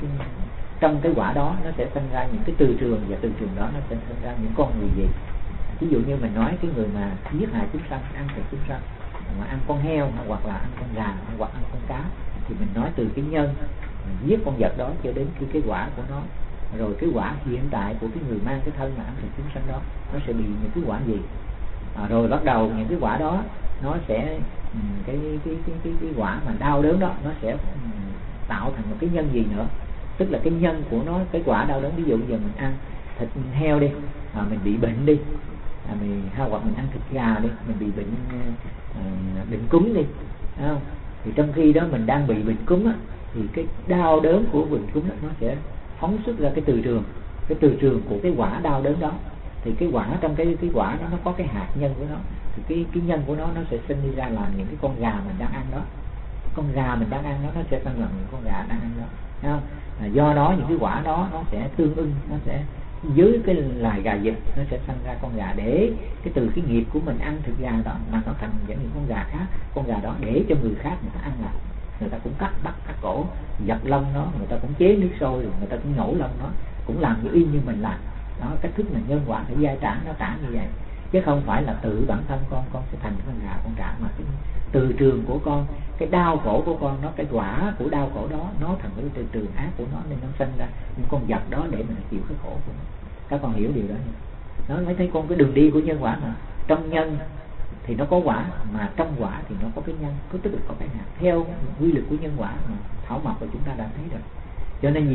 trong cái quả đó nó sẽ sinh ra những cái từ trường, và từ trường đó nó sẽ sinh ra những con người gì. ví dụ như mình nói cái người mà giết hại chúng sanh, ăn thịt chúng sanh, mà ăn con heo hoặc là ăn con gà hoặc ăn con cá, thì mình nói từ cái nhân mình giết con vật đó cho đến cái quả của nó, rồi cái quả hiện tại của cái người mang cái thân mà ăn thịt chúng sanh đó nó sẽ bị những cái quả gì, rồi bắt đầu những cái quả đó nó sẽ cái quả mà đau đớn đó nó sẽ tạo thành một cái nhân gì nữa, tức là cái nhân của nó, cái quả đau đớn. Ví dụ giờ mình ăn thịt heo đi, mình bị bệnh đi, hoặc mình ăn thịt gà đi, mình bị bệnh cúm đi, thấy không? Thì trong khi đó mình đang bị bệnh cúm á, thì cái đau đớn của bệnh cúm đó, nó sẽ phóng xuất ra cái từ trường của cái quả đau đớn đó. Thì cái quả trong cái quả đó nó có cái hạt nhân của nó, thì cái nhân của nó sẽ sinh đi ra làm những cái con gà mình đang ăn đó. Con gà mình đang ăn đó nó sẽ sinh làm những con gà đang ăn đó, thấy không? Do đó những cái quả đó nó sẽ tương ưng, nó sẽ dưới cái loài gà vịt nó sẽ sinh ra con gà, để cái từ cái nghiệp của mình ăn thịt gà đó mà nó thành những con gà khác, con gà đó để cho người khác người ta ăn lại. Người ta cũng cắt cổ, giật lông nó, người ta cũng chế nước sôi, rồi người ta cũng nhổ lông nó, cũng làm như y như mình làm đó. Cách thức là nhân quả phải giai trả, nó trả như vậy, chứ không phải là tự bản thân con sẽ thành con gà con trả, mà cái từ trường của con, cái đau khổ của con, nó cái quả của đau khổ đó nó thành cái từ trường ác của nó, nên nó sinh ra những con vật đó để mình chịu cái khổ của nó. Các con hiểu điều đó nhỉ? Nó mới thấy con cái đường đi của nhân quả mà trong nhân thì nó có quả, mà trong quả thì nó có cái nhân, tức là có cái hạt, theo quy luật của nhân quả mà Thảo Mộc và chúng ta đã thấy rồi. Cho nên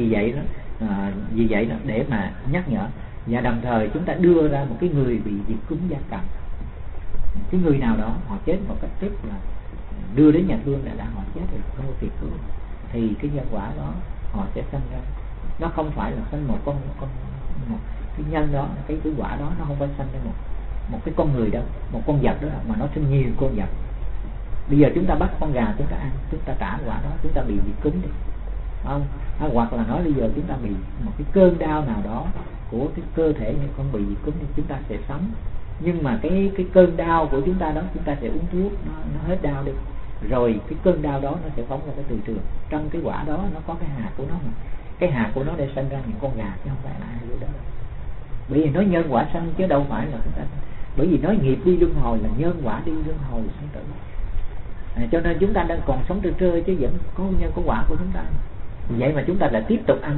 vì vậy đó để mà nhắc nhở, và đồng thời chúng ta đưa ra một cái người bị diệt cúng gia cầm, cái người nào đó họ chết một cách tức là đưa đến nhà thương là họ chết rồi, không có kịp cứu, thì cái nhân quả đó họ sẽ sinh ra, nó không phải là sinh một cái nhân đó, cái quả đó nó không phải sinh ra một cái con người đâu, một con vật đó, mà nó sinh nhiều con vật. Bây giờ chúng ta bắt con gà chúng ta ăn, chúng ta trả quả đó, chúng ta bị diệt cúng đi, không? Hoặc là nói bây giờ chúng ta bị một cái cơn đau nào đó của cái cơ thể như con bị diệt cúng thì chúng ta sẽ sống, nhưng mà cái cơn đau của chúng ta đó, chúng ta sẽ uống thuốc nó hết đau đi, rồi cái cơn đau đó nó sẽ phóng ra cái từ trường. Trong cái quả đó nó có cái hạt của nó, mà cái hạt của nó để sinh ra những con gà, chứ không phải là ai vô đó. Bởi vì nói nhân quả sanh chứ đâu phải là chúng ta, bởi vì nói nghiệp đi luân hồi là nhân quả đi luân hồi sinh tử. Cho nên chúng ta đang còn sống trơ trơ chứ vẫn có nhân có quả của chúng ta. Vậy mà chúng ta lại tiếp tục ăn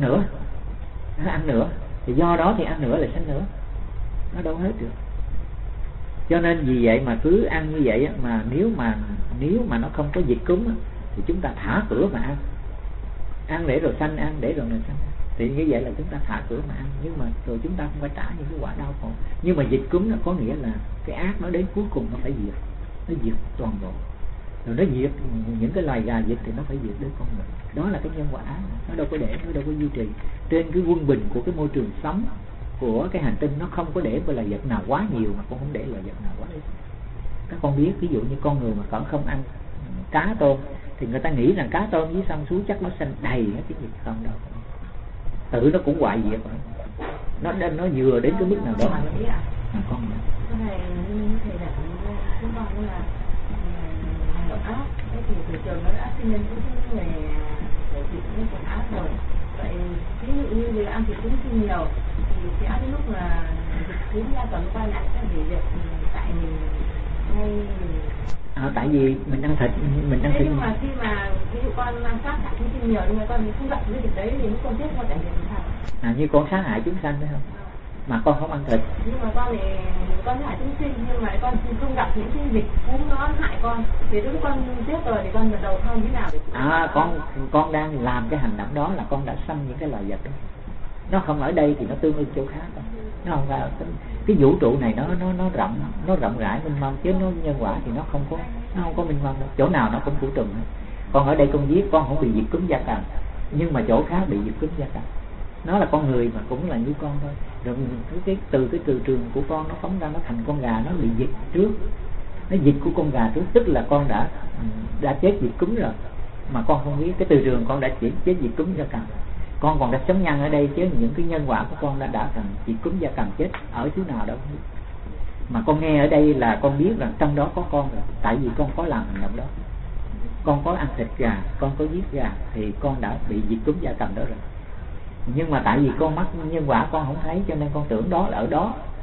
nữa, thì do đó thì ăn nữa là sanh nữa, nó đâu hết được. Cho nên vì vậy mà cứ ăn như vậy mà nếu mà nó không có diệt cúng thì chúng ta thả cửa mà ăn để rồi sanh, ăn để rồi mình sanh, thì như vậy là chúng ta thả cửa mà ăn, nhưng mà rồi chúng ta không phải trả những cái quả đau khổ. Nhưng mà diệt cúng nó có nghĩa là cái ác nó đến cuối cùng nó phải diệt, nó diệt toàn bộ, rồi nó diệt những cái loài gà vịt thì nó phải diệt đến con người. Đó là cái nhân quả ác, nó đâu có để, nó đâu có duy trì trên cái quân bình của cái môi trường sống của cái hành tinh. Nó không có để loài vật nào quá nhiều, mà cũng không để loài vật nào quá ít. Các con biết ví dụ như con người mà cỡ không ăn cá tôm thì người ta nghĩ rằng cá tôm dưới sông suối chắc nó xanh đầy hết cái gì, không đâu, tự nó cũng hoại diệt rồi. Nó vừa đến cái mức nào đó. Con này như thầy đã chúng con là hành động ác, thế thì từ trường nó đã sinh lên những người bị những con ác rồi. Vậy ví dụ như người ăn thịt cúng nhiều thì sẽ đến lúc là thịt cúng ra cầm quay lại cái việc tại mình hay tại vì mình ăn thịt, nhưng mà khi mà ví dụ con ăn sát hại chúng sinh nhiều nhưng mà con không gặp cái việc đấy thì những con chết con trải nghiệm sao? Như con sát hại chúng sanh phải không? Mà con không ăn thịt. Nhưng mà con thì con hại chúng sinh, nhưng mà con không gặp những cái dịch cúm nó hại con, thì lúc con chết rồi thì con lần đầu không thế nào? Con đang làm cái hành động đó là con đã sanh những cái loài vật đó. Nó không ở đây thì nó tương ưng chỗ khác, nó không ra cái vũ trụ này nó rộng rãi mênh mông, chứ nó nhân quả thì nó không có mênh mông đâu. Chỗ nào nó cũng vũ trụ. Con ở đây con giết, con không bị diệt cúm gia cầm, nhưng mà chỗ khác bị diệt cúm gia cầm. Nó là con người mà cũng là như con thôi. Rồi từ cái từ trường của con nó phóng ra, nó thành con gà, nó bị diệt trước, nó diệt của con gà trước, tức là con đã chết diệt cúm rồi mà con không biết. Cái từ trường con đã chết diệt cúm gia cầm, con còn đã sống nhân ở đây, chứ những cái nhân quả của con đã thành diệt cúm gia cầm chết ở thứ nào đâu. Mà con nghe ở đây là con biết rằng trong đó có con rồi, tại vì con có làm hành động đó, con có ăn thịt gà, con có giết gà, thì con đã bị diệt cúm gia cầm đó rồi. Nhưng mà tại vì con mắc nhân quả con không thấy, cho nên con tưởng đó là ở đó,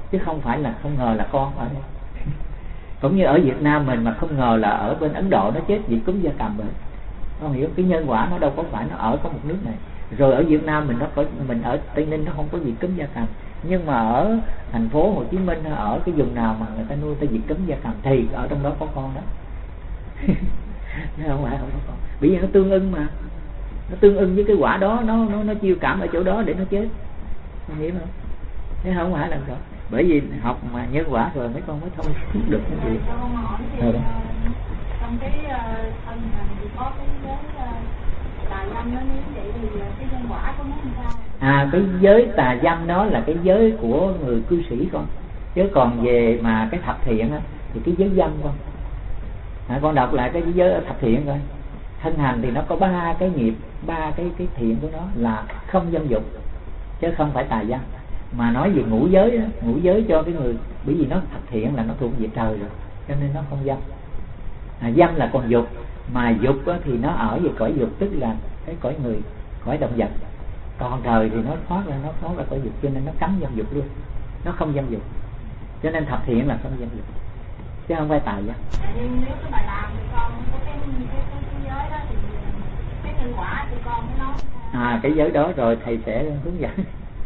chứ không phải là không ngờ là con ở đây. Cũng như ở Việt Nam mình mà không ngờ là ở bên Ấn Độ nó chết vì cúm gia cầm vậy. Không hiểu cái nhân quả nó đâu có phải nó ở có một nước này. Rồi ở Việt Nam mình ở Tây Ninh nó không có gì cúm gia cầm, nhưng mà ở thành phố Hồ Chí Minh, ở cái vùng nào mà người ta nuôi ta diệt cúm gia cầm thì ở trong đó có con đó. Không phải không có con, bởi vì nó tương ưng mà, nó tương ưng với cái quả đó, nó chiêu cảm ở chỗ đó để nó chết. Không hiểu không? Thế không phải là sao? Bởi vì học mà nhân quả rồi mấy con mới thông suốt được cái gì. Trong cái thân hành thì có cái giới tà dâm nó, nếu vậy thì cái nhân quả của nó làm sao? Cái giới tà dâm đó là cái giới của người cư sĩ con, chứ còn về mà cái thập thiện á thì cái giới dâm con. Con đọc lại cái giới thập thiện coi. Thân hành thì nó có 3 cái nghiệp, 3 cái thiện của nó là không dâm dục, chứ không phải tà dâm. Mà nói về ngũ giới đó, ngũ giới cho cái người, bởi vì nó thập thiện là nó thuộc về trời rồi, cho nên nó không dâm. Dâm là còn dục, mà dục thì nó ở về cõi dục, tức là cái cõi người, cõi động vật. Còn trời thì nó thoát ra cõi dục, cho nên nó cấm dâm dục luôn, nó không dâm dục. Cho nên thập thiện là không dâm dục, chứ không phải tà dâm. Nhưng nếu cái bài làm thì con có cái giới đó thì cái nhân quả thì con mới nói. Cái giới đó rồi thầy sẽ hướng dẫn.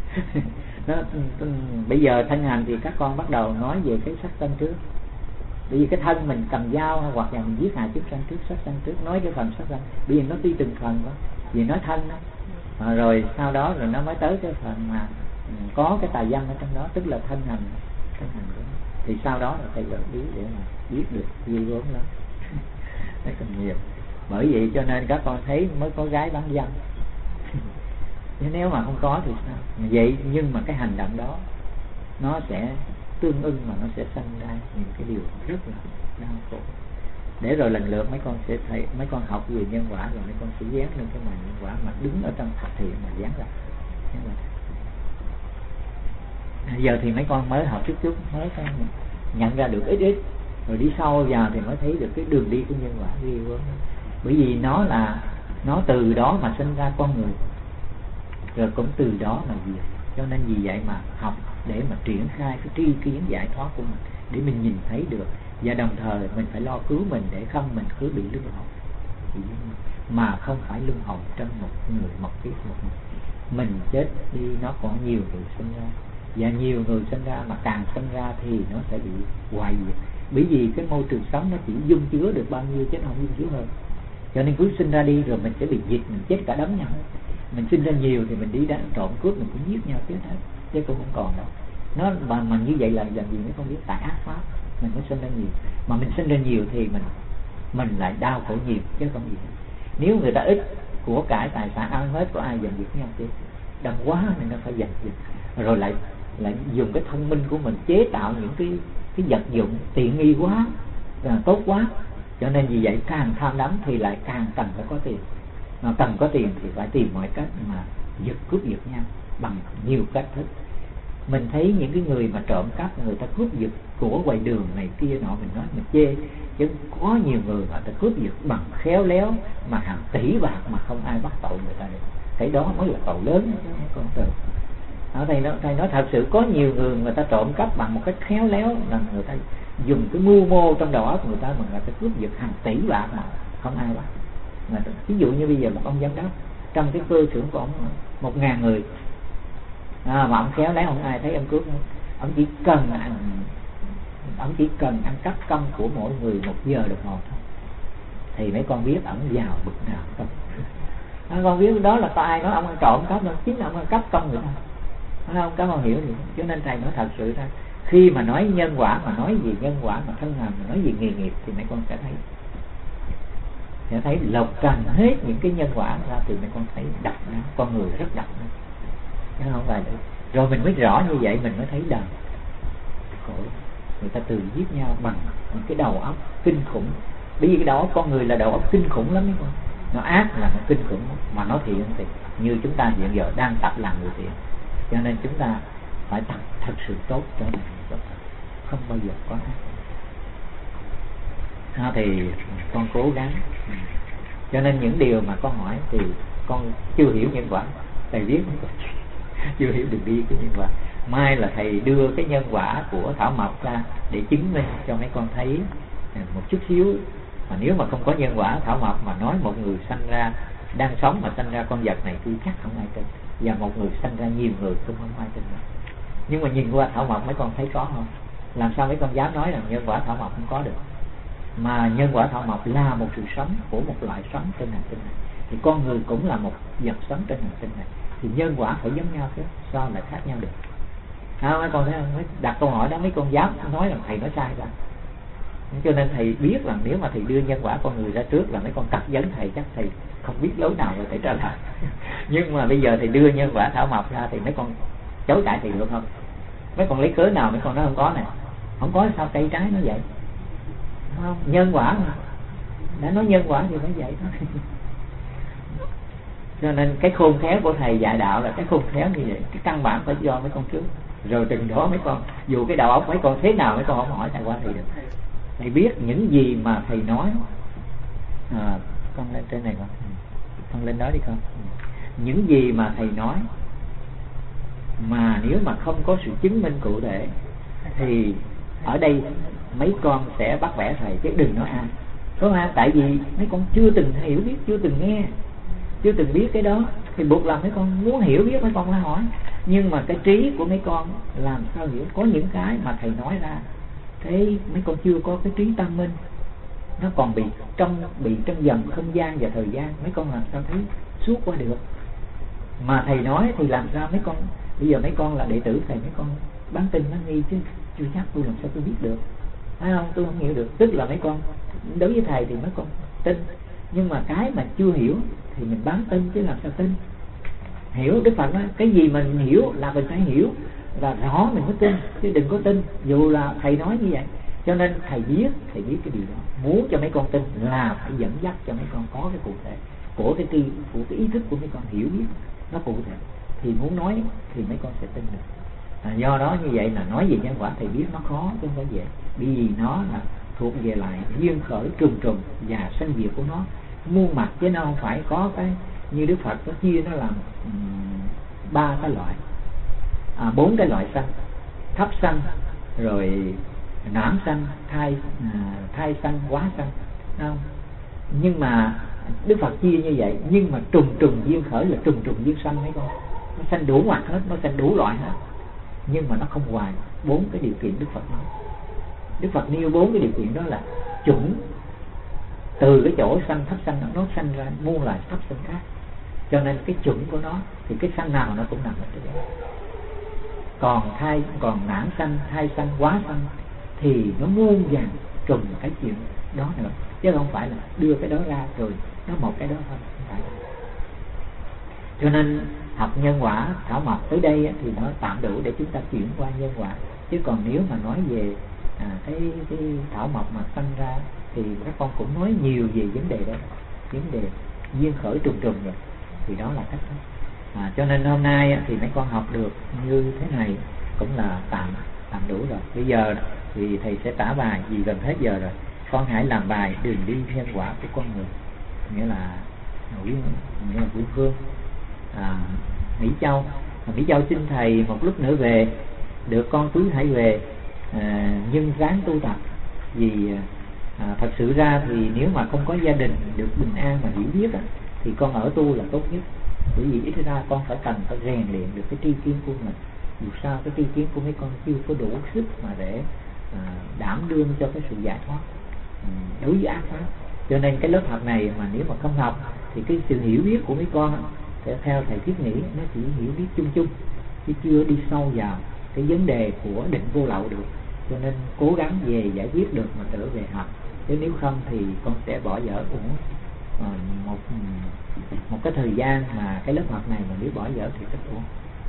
Bây giờ thân hành thì các con bắt đầu nói về cái sắc thân trước. Bởi vì cái thân mình cầm dao hoặc là mình giết hại chúng sanh trước, sắc thân trước, nói cái phần sắc thân. Bởi vì nó đi từng phần đó, vì nói thân đó. Rồi sau đó rồi nó mới tới cái phần mà có cái tà dâm ở trong đó, tức là thân hành đó. Thì sau đó là thầy gợi ý để mà biết được ghê gớm lắm. Nó còn nhiều. Bởi vậy cho nên các con thấy mới có gái bán dâm. Chứ nếu mà không có thì sao? Vậy nhưng mà cái hành động đó nó sẽ tương ưng, mà nó sẽ sanh ra những cái điều rất là đau khổ. Để rồi lần lượt mấy con sẽ thấy, mấy con học về nhân quả rồi mấy con sẽ dán lên cái màn nhân quả mà đứng ở trong thập thiện mà dán ra. Giờ thì mấy con mới học chút mới con nhận ra được ít, rồi đi sâu vào thì mới thấy được cái đường đi của nhân quả ghê quá. Bởi vì nó từ đó mà sinh ra con người, rồi cũng từ đó mà diệt. Cho nên vì vậy mà học để mà triển khai cái tri kiến giải thoát của mình, để mình nhìn thấy được, và đồng thời mình phải lo cứu mình để không mình cứ bị luân hồi, mà không phải luân hồi trong một người một kiếp một mình chết đi. Nó còn nhiều người sinh ra, và nhiều người sinh ra mà càng sinh ra thì nó sẽ bị hoại diệt. Bởi vì cái môi trường sống nó chỉ dung chứa được bao nhiêu chứ nó không dung chứa hơn. Cho nên cứ sinh ra đi rồi mình sẽ bị diệt, mình chết cả đống nhau. Mình sinh ra nhiều thì mình đi đánh trộm cướp, mình cũng giết nhau chết hết, chứ cũng không còn đâu. Nó mà như vậy là làm gì nó không biết, tại ác pháp mình mới sinh ra nhiều. Mà mình sinh ra nhiều thì mình lại đau khổ nhiều chứ không gì. Nếu người ta ít của cải tài sản ăn hết, có ai giành giật nhau chứ? Đông quá nên nó phải giành giật. Rồi lại dùng cái thông minh của mình chế tạo những cái vật dụng tiện nghi quá, tốt quá. Cho nên vì vậy càng tham đắm thì lại càng cần phải có tiền. Mà cần có tiền thì phải tìm mọi cách mà cướp giật nhau bằng nhiều cách thức. Mình thấy những cái người mà trộm cắp, người ta cướp giật của ngoài đường này kia nọ, mình nói mình chê, chứ có nhiều người mà ta cướp giật bằng khéo léo mà hàng tỷ bạc mà không ai bắt tội người ta được. Cái đó mới là tội lớn chứ không còn từ. Thầy nói thật sự có nhiều người ta trộm cắp bằng một cách khéo léo, là người ta dùng cái mưu mô trong đầu óc người ta mà người ta cướp giật hàng tỷ bạc mà không ai bắt. Ví dụ như bây giờ một ông giám đốc trong cái cơ xưởng của ông 1.000 người, mà ông khéo léo không ai thấy ông cướp. Ông chỉ cần ăn cắp công của mỗi người 1 giờ đồng hồ thôi, thì mấy con biết ông giàu bực nào không? Con biết đó là có ai nói ông ăn trộm cắp đâu, chính là ông ăn cắp công người ta. Không, các con hiểu gì? Cho nên thầy nói thật sự ra, khi mà nói nhân quả, mà nói gì nhân quả, mà thân hành, mà nói gì nghề nghiệp thì mấy con sẽ thấy lọc trần hết những cái nhân quả ra, thì mấy con thấy độc đó, con người rất độc đó. Chứ không phải được. Rồi mình mới rõ như vậy mình mới thấy đời khổ. Người ta tự giết nhau bằng những cái đầu óc kinh khủng. Bởi vì cái đầu óc con người là đầu óc kinh khủng lắm mấy con. Nó ác là nó kinh khủng, mà nó thiện thì như chúng ta hiện giờ đang tập làm người thiện. Cho nên chúng ta phải tập thật sự tốt cho mình, không bao giờ có ác. Thì con cố gắng. Cho nên những điều mà con hỏi thì con chưa hiểu nhân quả, thầy biết chưa hiểu đường đi của nhân quả. mai là thầy đưa cái nhân quả của thảo mộc ra để chứng minh cho mấy con thấy một chút xíu. Mà nếu mà không có nhân quả thảo mộc mà nói một người sanh ra đang sống mà sanh ra con vật này, tôi chắc không ai tin. Và một người sanh ra nhiều người cũng không ai tin nữa. Nhưng mà nhìn qua thảo mộc mấy con thấy có không? Làm sao mấy con dám nói rằng nhân quả thảo mộc không có được? Mà nhân quả thảo mộc là một sự sống của một loại sống trên hành tinh này. Thì con người cũng là một vật sống trên hành tinh này. Thì nhân quả phải giống nhau chứ, sao lại khác nhau được? Mấy con thấy không? Mới đặt câu hỏi đó mấy con dám nói rằng thầy nói sai ra. Cho nên thầy biết rằng nếu mà thầy đưa nhân quả con người ra trước là mấy con cắt vấn thầy, chắc thầy không biết lối nào rồi thầy trả lời. Nhưng mà bây giờ thầy đưa nhân quả thảo mộc ra thì mấy con chối cãi thầy được không? Mấy con lấy cớ nào mấy con nói không có nè? Không có sao cây trái nó vậy? Không, nhân quả mà. Đã nói nhân quả thì phải vậy thôi. Cho nên cái khôn khéo của thầy dạy đạo là cái khôn khéo như vậy. Cái căn bản phải do mấy con trước. Rồi từng đó mấy con, dù cái đầu óc mấy con thế nào mấy con không hỏi thầy qua thầy được. Thầy biết những gì mà thầy nói. Con lên trên này con lên đó đi con. Những gì mà thầy nói mà nếu mà không có sự chứng minh cụ thể thì ở đây mấy con sẽ bắt bẻ thầy chứ đừng nói ai. Có ai? Tại vì mấy con chưa từng hiểu biết, chưa từng nghe, chưa từng biết cái đó thì buộc lòng mấy con muốn hiểu biết mấy con phải hỏi. Nhưng mà cái trí của mấy con làm sao hiểu? Có những cái mà thầy nói ra cái mấy con chưa có cái trí tâm minh, nó còn bị trong dòng không gian và thời gian, mấy con làm sao thấy suốt qua được. Mà thầy nói thì làm sao mấy con, bây giờ mấy con là đệ tử thầy, mấy con bán tin bán nghi chứ chưa chắc tôi làm sao tôi biết được, phải không? Tôi không hiểu được. Tức là mấy con đối với thầy thì mấy con tin, nhưng mà cái mà chưa hiểu thì mình bán tin chứ làm sao tin. Hiểu, Đức Phật nói cái gì mình hiểu là mình phải hiểu là rõ mình mới tin, chứ đừng có tin dù là thầy nói như vậy. Cho nên thầy biết cái điều đó, muốn cho mấy con tin là phải dẫn dắt cho mấy con có cái cụ thể của cái ý thức của mấy con hiểu biết nó cụ thể thì muốn nói thì mấy con sẽ tin được. Do đó như vậy là nói về nhân quả thầy biết nó khó chứ không phải dễ, vì nó là thuộc về lại duyên khởi trùng trùng và sanh diệt của nó muôn mặt, chứ nó không phải có cái như Đức Phật nó chia nó làm 3 cái loại, 4 cái loại sanh: thấp sanh, rồi noãn sanh, thai sanh, hóa sanh, không? Nhưng mà Đức Phật chia như vậy, nhưng mà trùng duyên khởi là trùng duyên sanh mấy con, nó sanh đủ mặt hết, nó sanh đủ loại hết, nhưng mà nó không hoài 4 cái điều kiện Đức Phật nói. Đức Phật nêu 4 cái điều kiện đó là chủng từ cái chỗ sanh thấp sanh nó sanh ra muôn loài thấp sanh khác. Cho nên cái chủng của nó thì cái sanh nào nó cũng nằm ở chỗ đó. Còn noãn sanh, thai sanh, hóa sanh thì nó muôn vàn trùng cái chuyện đó nữa, chứ không phải là đưa cái đó ra rồi nó một cái đó thôi, không phải. Cho nên học nhân quả thảo mộc tới đây thì nó tạm đủ để chúng ta chuyển qua nhân quả. Chứ còn nếu mà nói về cái thảo mộc mà sanh ra thì các con cũng nói nhiều về vấn đề đó, vấn đề duyên khởi trùng rồi, thì đó là cách đó. Cho nên hôm nay thì mấy con học được như thế này cũng là tạm đủ rồi. Bây giờ thì thầy sẽ trả bài vì gần hết giờ rồi. Con hãy làm bài đường đi nhân quả của con người, nghĩa là Quý Phương, Mỹ Châu. Mỹ Châu xin thầy một lúc nữa về, được con cứ hãy về, nhưng ráng tu tập. Vì thật sự ra thì nếu mà không có gia đình được bình an mà hiểu biết thì con ở tu là tốt nhất. Bởi vì ít ra con phải rèn luyện được cái tri kiến của mình. Dù sao cái tri kiến của mấy con chưa có đủ sức mà để đảm đương cho cái sự giải thoát đối với ác pháp. Cho nên cái lớp học này mà nếu mà không học thì cái sự hiểu biết của mấy con sẽ theo thầy Thiết nghĩ nó chỉ hiểu biết chung chung, chứ chưa đi sâu vào cái vấn đề của định vô lậu được. Cho nên cố gắng về giải quyết được mà trở về học, chứ nếu không thì con sẽ bỏ dở cũng một cái thời gian mà cái lớp học này mà nếu bỏ dở thì rất buồn.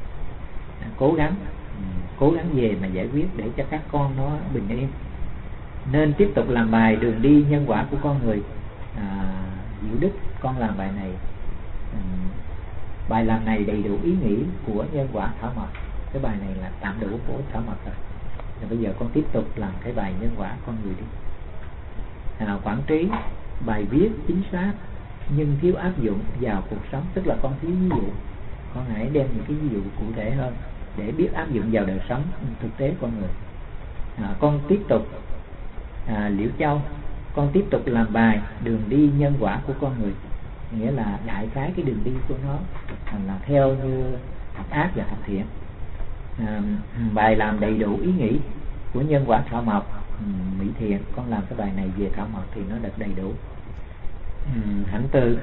Cố gắng về mà giải quyết để cho các con nó bình yên. Nên tiếp tục làm bài đường đi nhân quả của con người. Diệu Đức con làm bài này, bài làm này đầy đủ ý nghĩa của nhân quả thảo mộc. Cái bài này là tạm đủ của thảo mộc rồi. Rồi bây giờ con tiếp tục làm cái bài nhân quả con người đi. Quảng trí, bài viết chính xác nhưng thiếu áp dụng vào cuộc sống, tức là con thiếu ví dụ. Con hãy đem những cái ví dụ cụ thể hơn để biết áp dụng vào đời sống thực tế con người. Con tiếp tục Liễu Châu, con tiếp tục làm bài đường đi nhân quả của con người, nghĩa là đại khái cái đường đi của nó là theo như thập ác và thập thiện. Bài làm đầy đủ ý nghĩ của nhân quả thọ mộc mỹ thiện, con làm cái bài này về thọ mộc thì nó được đầy đủ. Hạnh từ,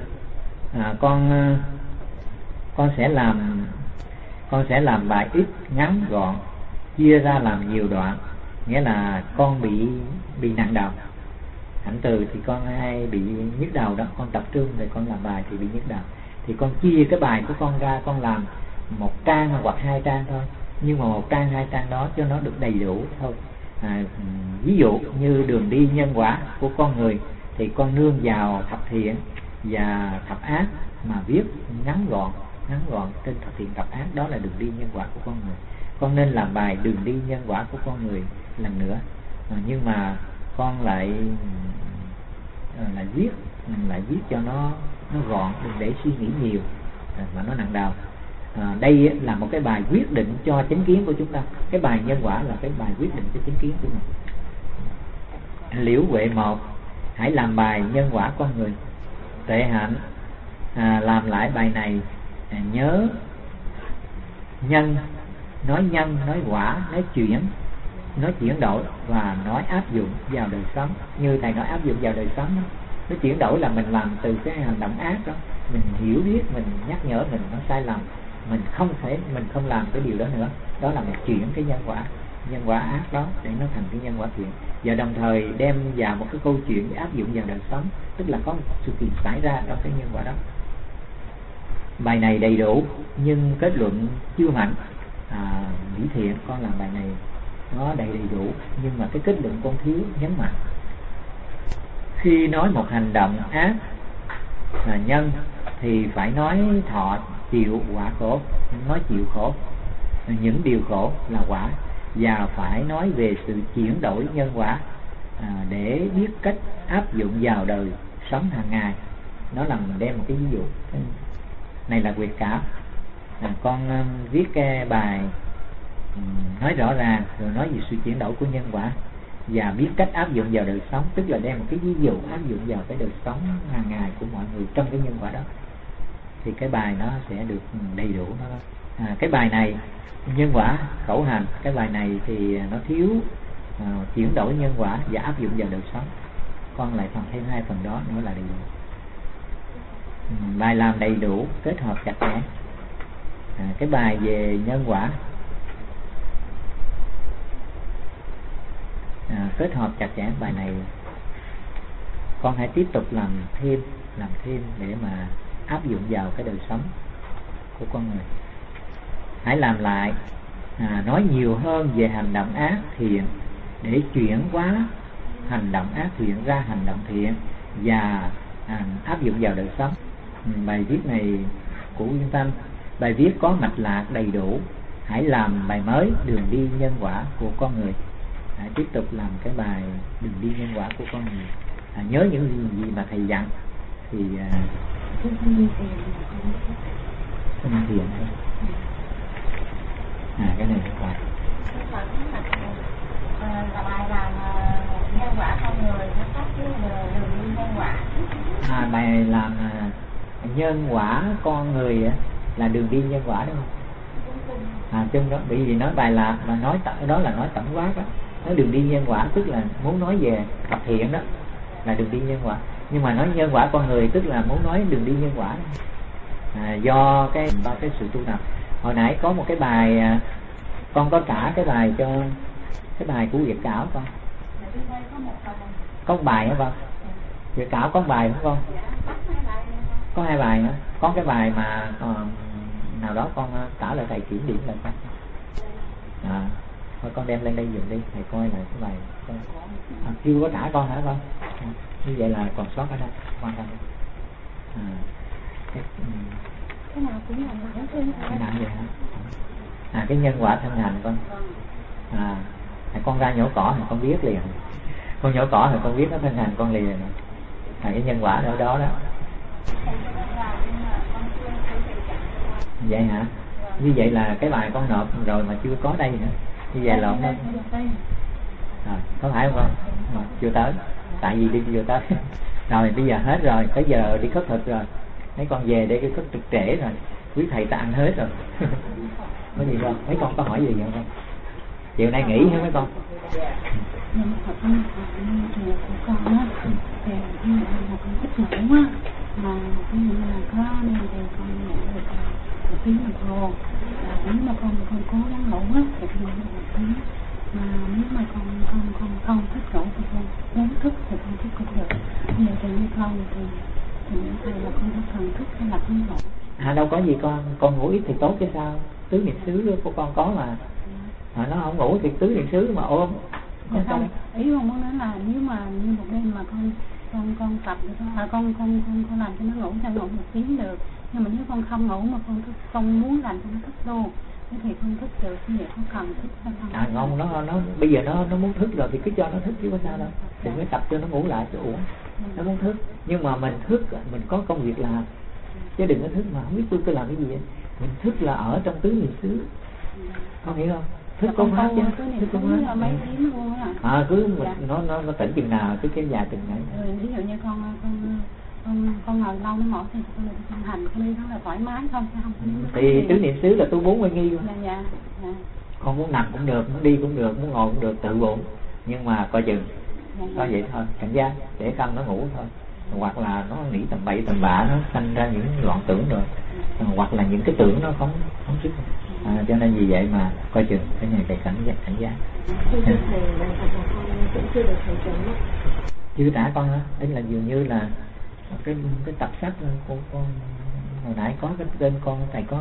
con sẽ làm bài ít ngắn gọn, chia ra làm nhiều đoạn, nghĩa là con bị nặng đầu. Hạnh từ thì con hay bị nhức đầu đó, con tập trung rồi con làm bài thì bị nhức đầu, thì con chia cái bài của con ra, con làm 1 trang hoặc 2 trang thôi, nhưng mà 1 trang 2 trang đó cho nó được đầy đủ thôi. Ví dụ như đường đi nhân quả của con người thì con nương vào thập thiện và thập ác mà viết ngắn gọn trên thập thiện thập ác, đó là đường đi nhân quả của con người. Con nên làm bài đường đi nhân quả của con người lần nữa, nhưng mà con lại viết cho nó gọn, đừng để suy nghĩ nhiều mà nó nặng đầu. Đây là một cái bài quyết định cho chánh kiến của chúng ta. Cái bài nhân quả là cái bài quyết định cho chánh kiến của mình. Liễu Huệ 1, hãy làm bài nhân quả con người. Tệ Hạnh, làm lại bài này, nhớ nhân, nói quả, nói chuyển đổi và nói áp dụng vào đời sống. Như thầy nói áp dụng vào đời sống đó. Nó chuyển đổi là mình làm từ cái hành động ác đó, mình hiểu biết, mình nhắc nhở mình nó sai lầm, mình không làm cái điều đó nữa. Đó là mình chuyển cái nhân quả ác đó để nó thành cái nhân quả thiện, và đồng thời đem vào một cái câu chuyện để áp dụng vào đời sống, tức là có một sự kiện xảy ra trong cái nhân quả đó. Bài này đầy đủ nhưng kết luận chưa mạnh. Mỹ Thiện, con làm bài này nó đầy đủ nhưng mà cái kết luận con thiếu nhấn mạnh. Khi nói một hành động ác là nhân thì phải nói thọ chịu quả khổ, nói chịu khổ, những điều khổ là quả, và phải nói về sự chuyển đổi nhân quả để biết cách áp dụng vào đời sống hàng ngày. Đó là mình đem một cái ví dụ. Này là Nguyệt Cảm, con viết cái bài nói rõ ràng rồi nói về sự chuyển đổi của nhân quả và biết cách áp dụng vào đời sống, tức là đem một cái ví dụ áp dụng vào cái đời sống hàng ngày của mọi người trong cái nhân quả đó, thì cái bài nó sẽ được đầy đủ đó. Cái bài này nhân quả khẩu hành, cái bài này thì nó thiếu chuyển đổi nhân quả và áp dụng vào đời sống. Con lại còn thêm 2 phần đó nữa là đầy đủ. Bài làm đầy đủ kết hợp chặt chẽ. Cái bài về nhân quả kết hợp chặt chẽ, bài này con hãy tiếp tục làm thêm để mà áp dụng vào cái đời sống của con người. Hãy làm lại, nói nhiều hơn về hành động ác thiện để chuyển hóa hành động ác thiện ra hành động thiện và áp dụng vào đời sống. Bài viết này của Uyên Tâm, bài viết có mạch lạc đầy đủ. Hãy làm bài mới đường đi nhân quả của con người. Hãy tiếp tục làm cái bài đường đi nhân quả của con người. Nhớ những gì mà thầy dặn thì không thiện. Cái này là bài làm nhân quả con người, nó có cái đường đi nhân quả. Bài làm nhân quả con người là đường đi nhân quả đúng không? Chung đó, bởi vì nói bài là mà nói đó là nói tổng quát đó. Nói đường đi nhân quả tức là muốn nói về thập thiện đó là đường đi nhân quả, nhưng mà nói nhân quả con người tức là muốn nói đường đi nhân quả đó. Do cái sự tu tập. Hồi nãy có một cái bài con có cả cái bài cho cái bài của Việt Cảo con. Có một bài hả con? Việt Cảo có một bài không con? Có 2 bài nữa. Có cái bài mà nào đó con tả lại thầy kiểm điểm lại con. Thôi con đem lên đây dùng đi, thầy coi lại cái bài con. Chưa có trả con hả con? Như vậy là còn sót ở đây, quan tâm. Cái nào cũng là nặng thêm. Cái nặng vậy hả? Cái nhân quả thân hành con. Con ra nhổ cỏ thì con biết liền. Con nhổ cỏ thì con biết nó thân hành con liền. Cái nhân quả ở đó đó. Vậy hả? Như vậy là cái bài con nộp rồi mà chưa có đây nữa, như vậy lộn đó. Có phải không con? Chưa tới, tại vì đi chưa tới. Rồi bây giờ hết rồi, tới giờ đi khất thực rồi, mấy con về để cái khất thực trễ rồi, quý thầy ta ăn hết rồi. Có gì không? Mấy con có hỏi gì không? Chiều nay nghỉ hả mấy con? Nhưng mà con của con á thì là con thích ngủ á, mà cái như là có nên thì con ngủ được một tiếng đồng hồ, nếu mà con cố gắng ngủ á thì con ngủ một tiếng, mà nếu mà con không thích ngủ thì con muốn thức thì con thức cũng được. Bây giờ thì như con thì những thầy là con không cần thức hay là không ngủ. Đâu có gì con ngủ ít thì tốt chứ sao? Tứ niệm xứ của con có mà. Nó không ngủ thì tứ niệm xứ mà ôm. Không, ý con muốn nói là nếu mà như một đêm mà con tập được con làm cho nó ngủ cho ngủ một tiếng được, nhưng mà nếu con không ngủ mà con muốn làm cho nó thức luôn thì con thức được, như vậy con cần thức hay không? Không, nó bây giờ nó muốn thức rồi thì cứ cho nó thức chứ có sao đâu. Đừng có tập cho nó ngủ lại chứ uổng. Nó muốn thức, nhưng mà mình thức mình có công việc làm, chứ đừng có thức mà không biết tôi cứ làm cái gì vậy. Mình thức là ở trong tứ niệm xứ, con hiểu không? Thức có pháp chứ, thức có pháp. Mấy tiếng luôn á. Cứ nó tỉnh chừng nào cứ kéo dài chừng đấy. Ví dụ như con ngồi lâu nó mỏi thì con hành con đi nó là thoải mái không? Thì tứ niệm xứ là tôi muốn quay nghi luôn. Dạ. Con muốn nằm cũng được, muốn đi cũng được, muốn ngồi cũng được, tự bụng, nhưng mà coi chừng. Có vậy thôi, cảnh giác để không nó ngủ thôi. Hoặc là nó nghĩ tầm bậy tầm bạ, nó sanh ra những loạn tưởng rồi, hoặc là những cái tưởng nó không sức. Cho nên vì vậy mà coi chừng, cái này phải cảnh giác. Chưa trả con hả? Đấy là dường như là cái tập sách của con hồi nãy có cái tên con thầy có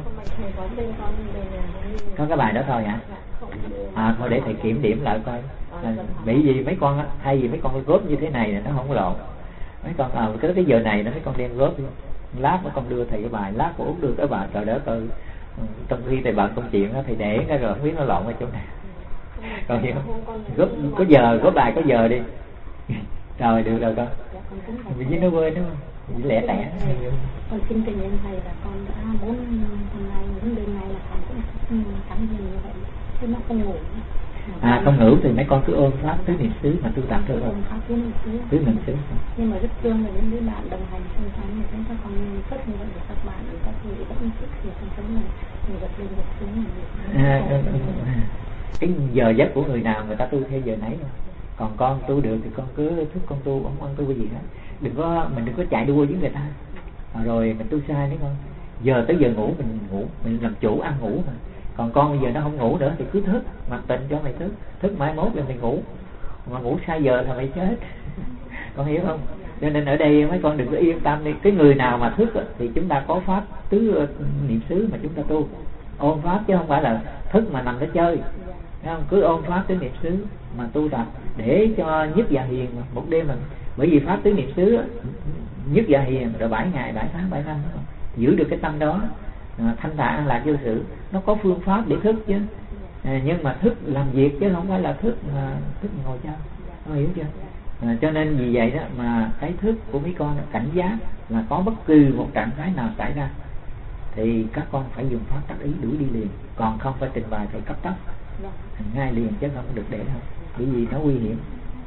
cái bài đó thôi hả? Thôi để thầy kiểm điểm lại coi. Bởi vì mấy con thay vì mấy con góp như thế này nó không có lộn. Mấy con cái giờ này nó mấy con đem góp đi. Lát mấy con đưa thầy cái bài, lát của Út đưa cái bài, trời đất ơi. Trong khi thầy bận công chuyện thầy để cái rồi không biết nó lộn ở chỗ này. Còn hiểu góp có giờ, góp bài có giờ đi. Rồi được rồi con. Vì nó quên đúng không? Vì lẻ tẻ. Con xin tình em thầy là con đã muốn hôm nay muốn đêm nay là con cũng cảm gì như vậy, chứ nó không ngủ. Không ngủ thì mấy con cứ ôm pháp tứ niệm xứ mà tu tập thôi. Tứ niệm xứ. Nhưng mà rất thương là những đứa bạn đồng hành xung quanh thì chúng ta còn rất như vậy để các bạn để các người vẫn thích thì trong sống mình vật lên vật xuống. Cái giờ giấc của người nào người ta tu theo giờ nấy thôi. Còn con tu được thì con cứ thức con tu, không ăn tu cái gì hết. Mình đừng có chạy đua với người ta. Rồi mình tu sai đấy con. Giờ tới giờ ngủ mình ngủ, mình làm chủ ăn ngủ mà. Còn con bây giờ nó không ngủ nữa thì cứ thức, mặc tình cho mày thức mai mốt rồi mày ngủ. Mà ngủ sai giờ là mày chết. Con hiểu không? Cho nên ở đây mấy con đừng có yên tâm đi. Cái người nào mà thức thì chúng ta có pháp tứ niệm xứ mà chúng ta tu. Ôn pháp chứ không phải là thức mà nằm để chơi. Thấy không? Cứ ôn pháp tứ niệm xứ mà tu tập để cho nhất dạ hiền một đêm mình. Bởi vì pháp tứ niệm xứ nhất dạ hiền rồi 7 ngày 7 tháng 7 năm giữ được cái tâm đó thanh thản an lạc vô sự. Nó có phương pháp để thức chứ, nhưng mà thức làm việc chứ không phải là thức ngồi chơi. Có hiểu chưa? Cho nên vì vậy đó mà cái thức của mấy con cảnh giác là có bất cứ một trạng thái nào xảy ra thì các con phải dùng pháp tác ý đuổi đi liền, còn không phải trình bày phải cấp tốc ngay liền chứ không được để đâu, bởi vì nó nguy hiểm.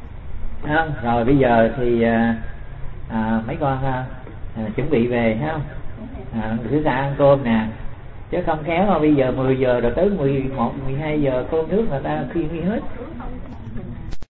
Rồi bây giờ thì mấy con chuẩn bị về thấy không? Thứ ra ăn cơm nè, chứ không khéo mà bây giờ 10 giờ rồi tới 11, 12 giờ cơm nước người ta khuyên đi hết.